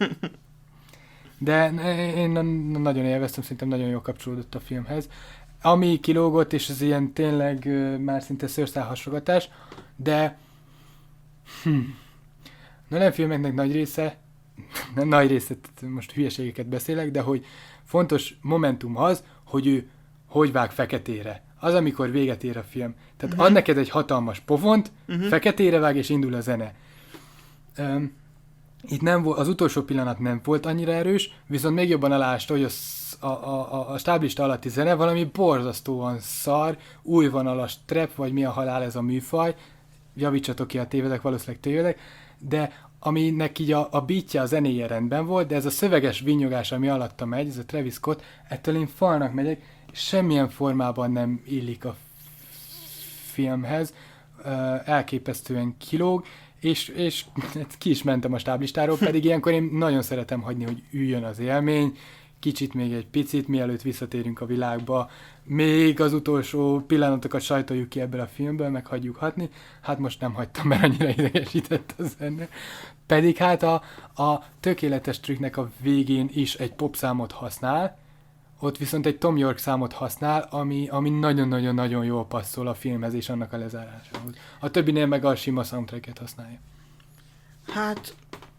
De én nagyon élveztem, szerintem nagyon jól kapcsolódott a filmhez. Ami kilógott, és ez ilyen tényleg már szinte szőrszálhasogatás, de hm, Nolan filmeknek nagy része, nem nagy része, most hülyeségeket beszélek, de hogy fontos momentum az, hogy ő hogy vág feketére. Az, amikor véget ér a film. Tehát uh-huh. ad neked egy hatalmas pofont, uh-huh. feketére vág, és indul a zene. Um, itt nem volt, az utolsó pillanat nem volt annyira erős, viszont még jobban aláásta, hogy a, a, a, a stáblista alatti zene valami borzasztóan szar, újvonalas trap, vagy mi a halál ez a műfaj, javítsatok ki, a tévedek, valószínűleg tévedek, de aminek így a, a beatje, a zenéje rendben volt, de ez a szöveges vinnyogás, ami alatta megy, ez a Travis Scott, ettől én falnak megyek, és semmilyen formában nem illik a filmhez, elképesztően kilóg, és, és ki is mentem a stáblistáról, pedig ilyenkor én nagyon szeretem hagyni, hogy üljön az élmény, kicsit még egy picit, mielőtt visszatérünk a világba, még az utolsó pillanatokat sajtoljuk ki ebből a filmből, meg hagyjuk hatni. Hát most nem hagytam, mert annyira idegesített a zene. Pedig hát a, a tökéletes trükknek a végén is egy popszámot használ, ott viszont egy Tom York számot használ, ami, ami nagyon-nagyon-nagyon jól passzol a filmhez és annak a lezárásához. A többinél meg a sima soundtracket használja. Hát...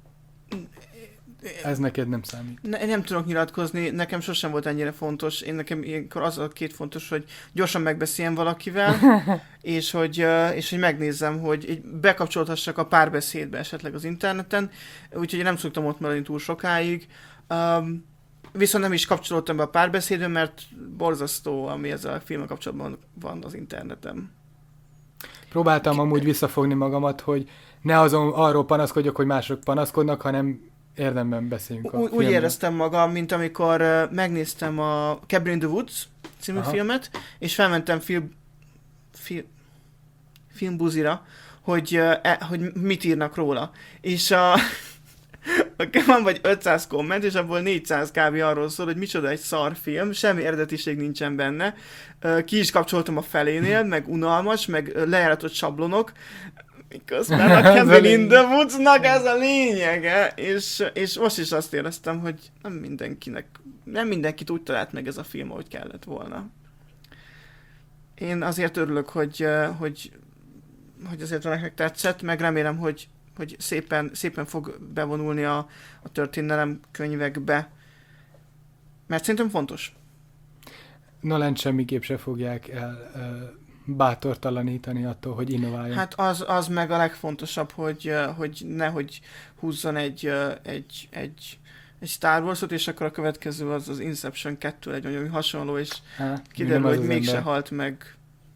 Ez neked nem számít. Ne, nem tudok nyilatkozni, nekem sosem volt ennyire fontos. Én nekem ilyenkor az a két fontos, hogy gyorsan megbeszéljem valakivel, és hogy, és hogy megnézzem, hogy bekapcsolhassak a párbeszédbe esetleg az interneten, úgyhogy én nem szoktam ott maradni túl sokáig. Um, viszont nem is kapcsolódtam be a párbeszédbe, mert borzasztó, ami ezzel a filmmel kapcsolatban van az interneten. Próbáltam amúgy visszafogni magamat, hogy ne azon arról panaszkodjak, hogy mások panaszkodnak, hanem érdemben beszéljünk a Úgy filmről. Éreztem magam, mint amikor uh, megnéztem a Cabin in the Woods című Aha. filmet, és felmentem film, film, filmbuzira, hogy, uh, e, hogy mit írnak róla. És a, a van vagy ötszáz komment, és abból négyszáz kb. Arról szól, hogy micsoda egy szar film, semmi eredetiség nincsen benne. Uh, ki is kapcsoltam a felénél, meg unalmas, meg lejáratott sablonok, miközben a Cabin in the Woods-nak ez a lényege, és, és most is azt éreztem, hogy nem mindenkinek, nem mindenkit úgy talált meg ez a film, ahogy kellett volna. Én azért örülök, hogy, hogy, hogy azért nektek tetszett, meg remélem, hogy, hogy szépen, szépen fog bevonulni a, a történelem könyvekbe, mert szerintem fontos. Nolan semmiképp se fogják el uh... bátortalanítani attól, hogy innováljon. Hát az, az meg a legfontosabb, hogy, hogy nehogy húzzon egy, egy, egy, egy Star Wars-ot, és akkor a következő az az Inception kettő egy olyan hasonló, és Há, kiderül, hogy mégse halt meg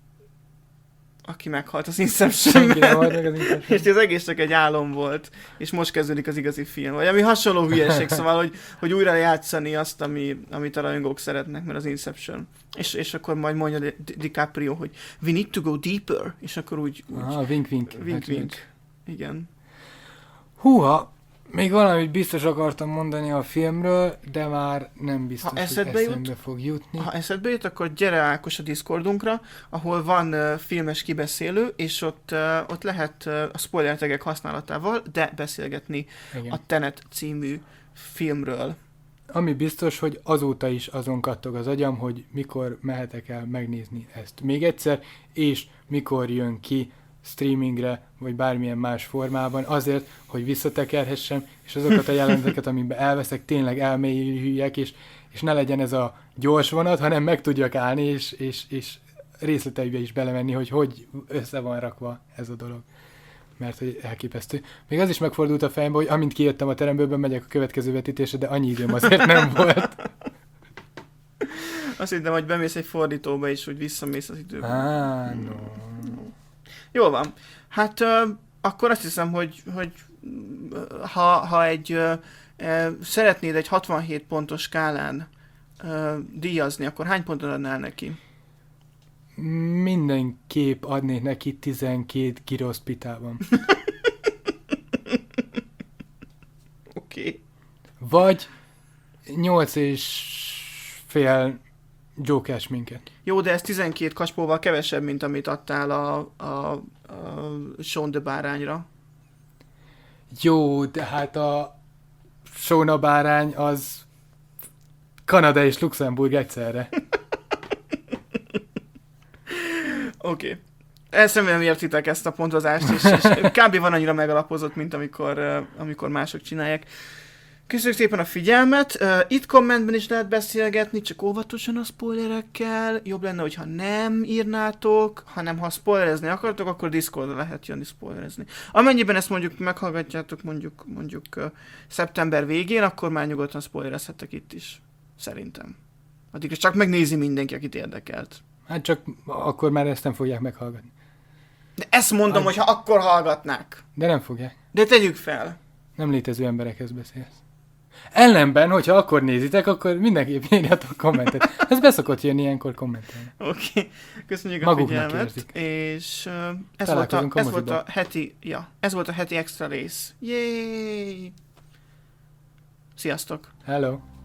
aki meghalt az Inception-ben. És az egész csak egy álom volt, és most kezdődik az igazi film. Vagy ami hasonló hülyeség, szóval, hogy, hogy újra játszani azt, ami, amit a rajongók szeretnek, mert az Inception. És, és akkor majd mondja Di- DiCaprio, hogy we need to go deeper, és akkor úgy... úgy ah, wink, wink. Wink, wink. Igen. Húha, még valamit biztos akartam mondani a filmről, de már nem biztos, ha eszedbe hogy eszembe jut, fog jutni. Ha eszedbe jut, akkor gyere Ákos a Discordunkra, ahol van uh, filmes kibeszélő, és ott, uh, ott lehet uh, a spoiler tagek használatával, de beszélgetni Igen. a Tenet című filmről. Ami biztos, hogy azóta is azon kattog az agyam, hogy mikor mehetek el megnézni ezt még egyszer, és mikor jön ki streamingre, vagy bármilyen más formában, azért, hogy visszatekerhessem, és azokat a jeleneteket, amiben elveszek, tényleg elmélyüljek, és, és ne legyen ez a gyors vonat, hanem meg tudjak állni, és, és, és részleteibe is belemenni, hogy hogy össze van rakva ez a dolog. Mert hogy elképesztő. Még az is megfordult a fejembe, hogy amint kijöttem a teremből, megyek a következő vetítésre, de annyi időm azért nem volt. Azt hittem, hogy bemész egy fordítóba, és úgy visszamész az időben. Á, no. Jól van. Hát uh, akkor azt hiszem, hogy, hogy ha, ha egy uh, uh, szeretnéd egy hatvanhét pontos skálán uh, díjazni, akkor hány pontot adnál neki? mindenképp adnék neki tizenkét girosz pitában. Oké. Okay. Vagy nyolc és fél Joker sminket. Jó, de ez tizenkét kaspóval kevesebb, mint amit adtál a, a, a Sean the bárányra. Jó, de hát a Sean a bárány az Kanada és Luxemburg egyszerre. Oké. Okay. Ezt remélem értitek ezt a pontozást, és, és kb. Van annyira megalapozott, mint amikor, amikor mások csinálják. Köszönjük szépen a figyelmet. Itt kommentben is lehet beszélgetni, csak óvatosan a spoilerekkel. Jobb lenne, hogyha nem írnátok, hanem ha spoilerezni akartok, akkor Discordra lehet jönni spoilerezni. Amennyiben ezt mondjuk meghallgatjátok mondjuk, mondjuk uh, szeptember végén, akkor már nyugodtan spoilerezhettek itt is. Szerintem. Addigra csak megnézi mindenki, akit érdekelt. Hát csak akkor már ezt nem fogják meghallgatni. De ezt mondom, hát, hogyha akkor hallgatnák. De nem fogják. De tegyük fel. Nem létező emberekhez beszélsz. Ellenben, hogyha akkor nézitek, akkor mindenképp írjatok kommentet. Ez beszokott jönni ilyenkor kommentelni. Oké, okay. Köszönjük Maguknak a figyelmet. Érzik. És uh, ez, volt a, a ez volt a heti, ja, ez volt a heti extra rész. Yay! Sziasztok! Hello!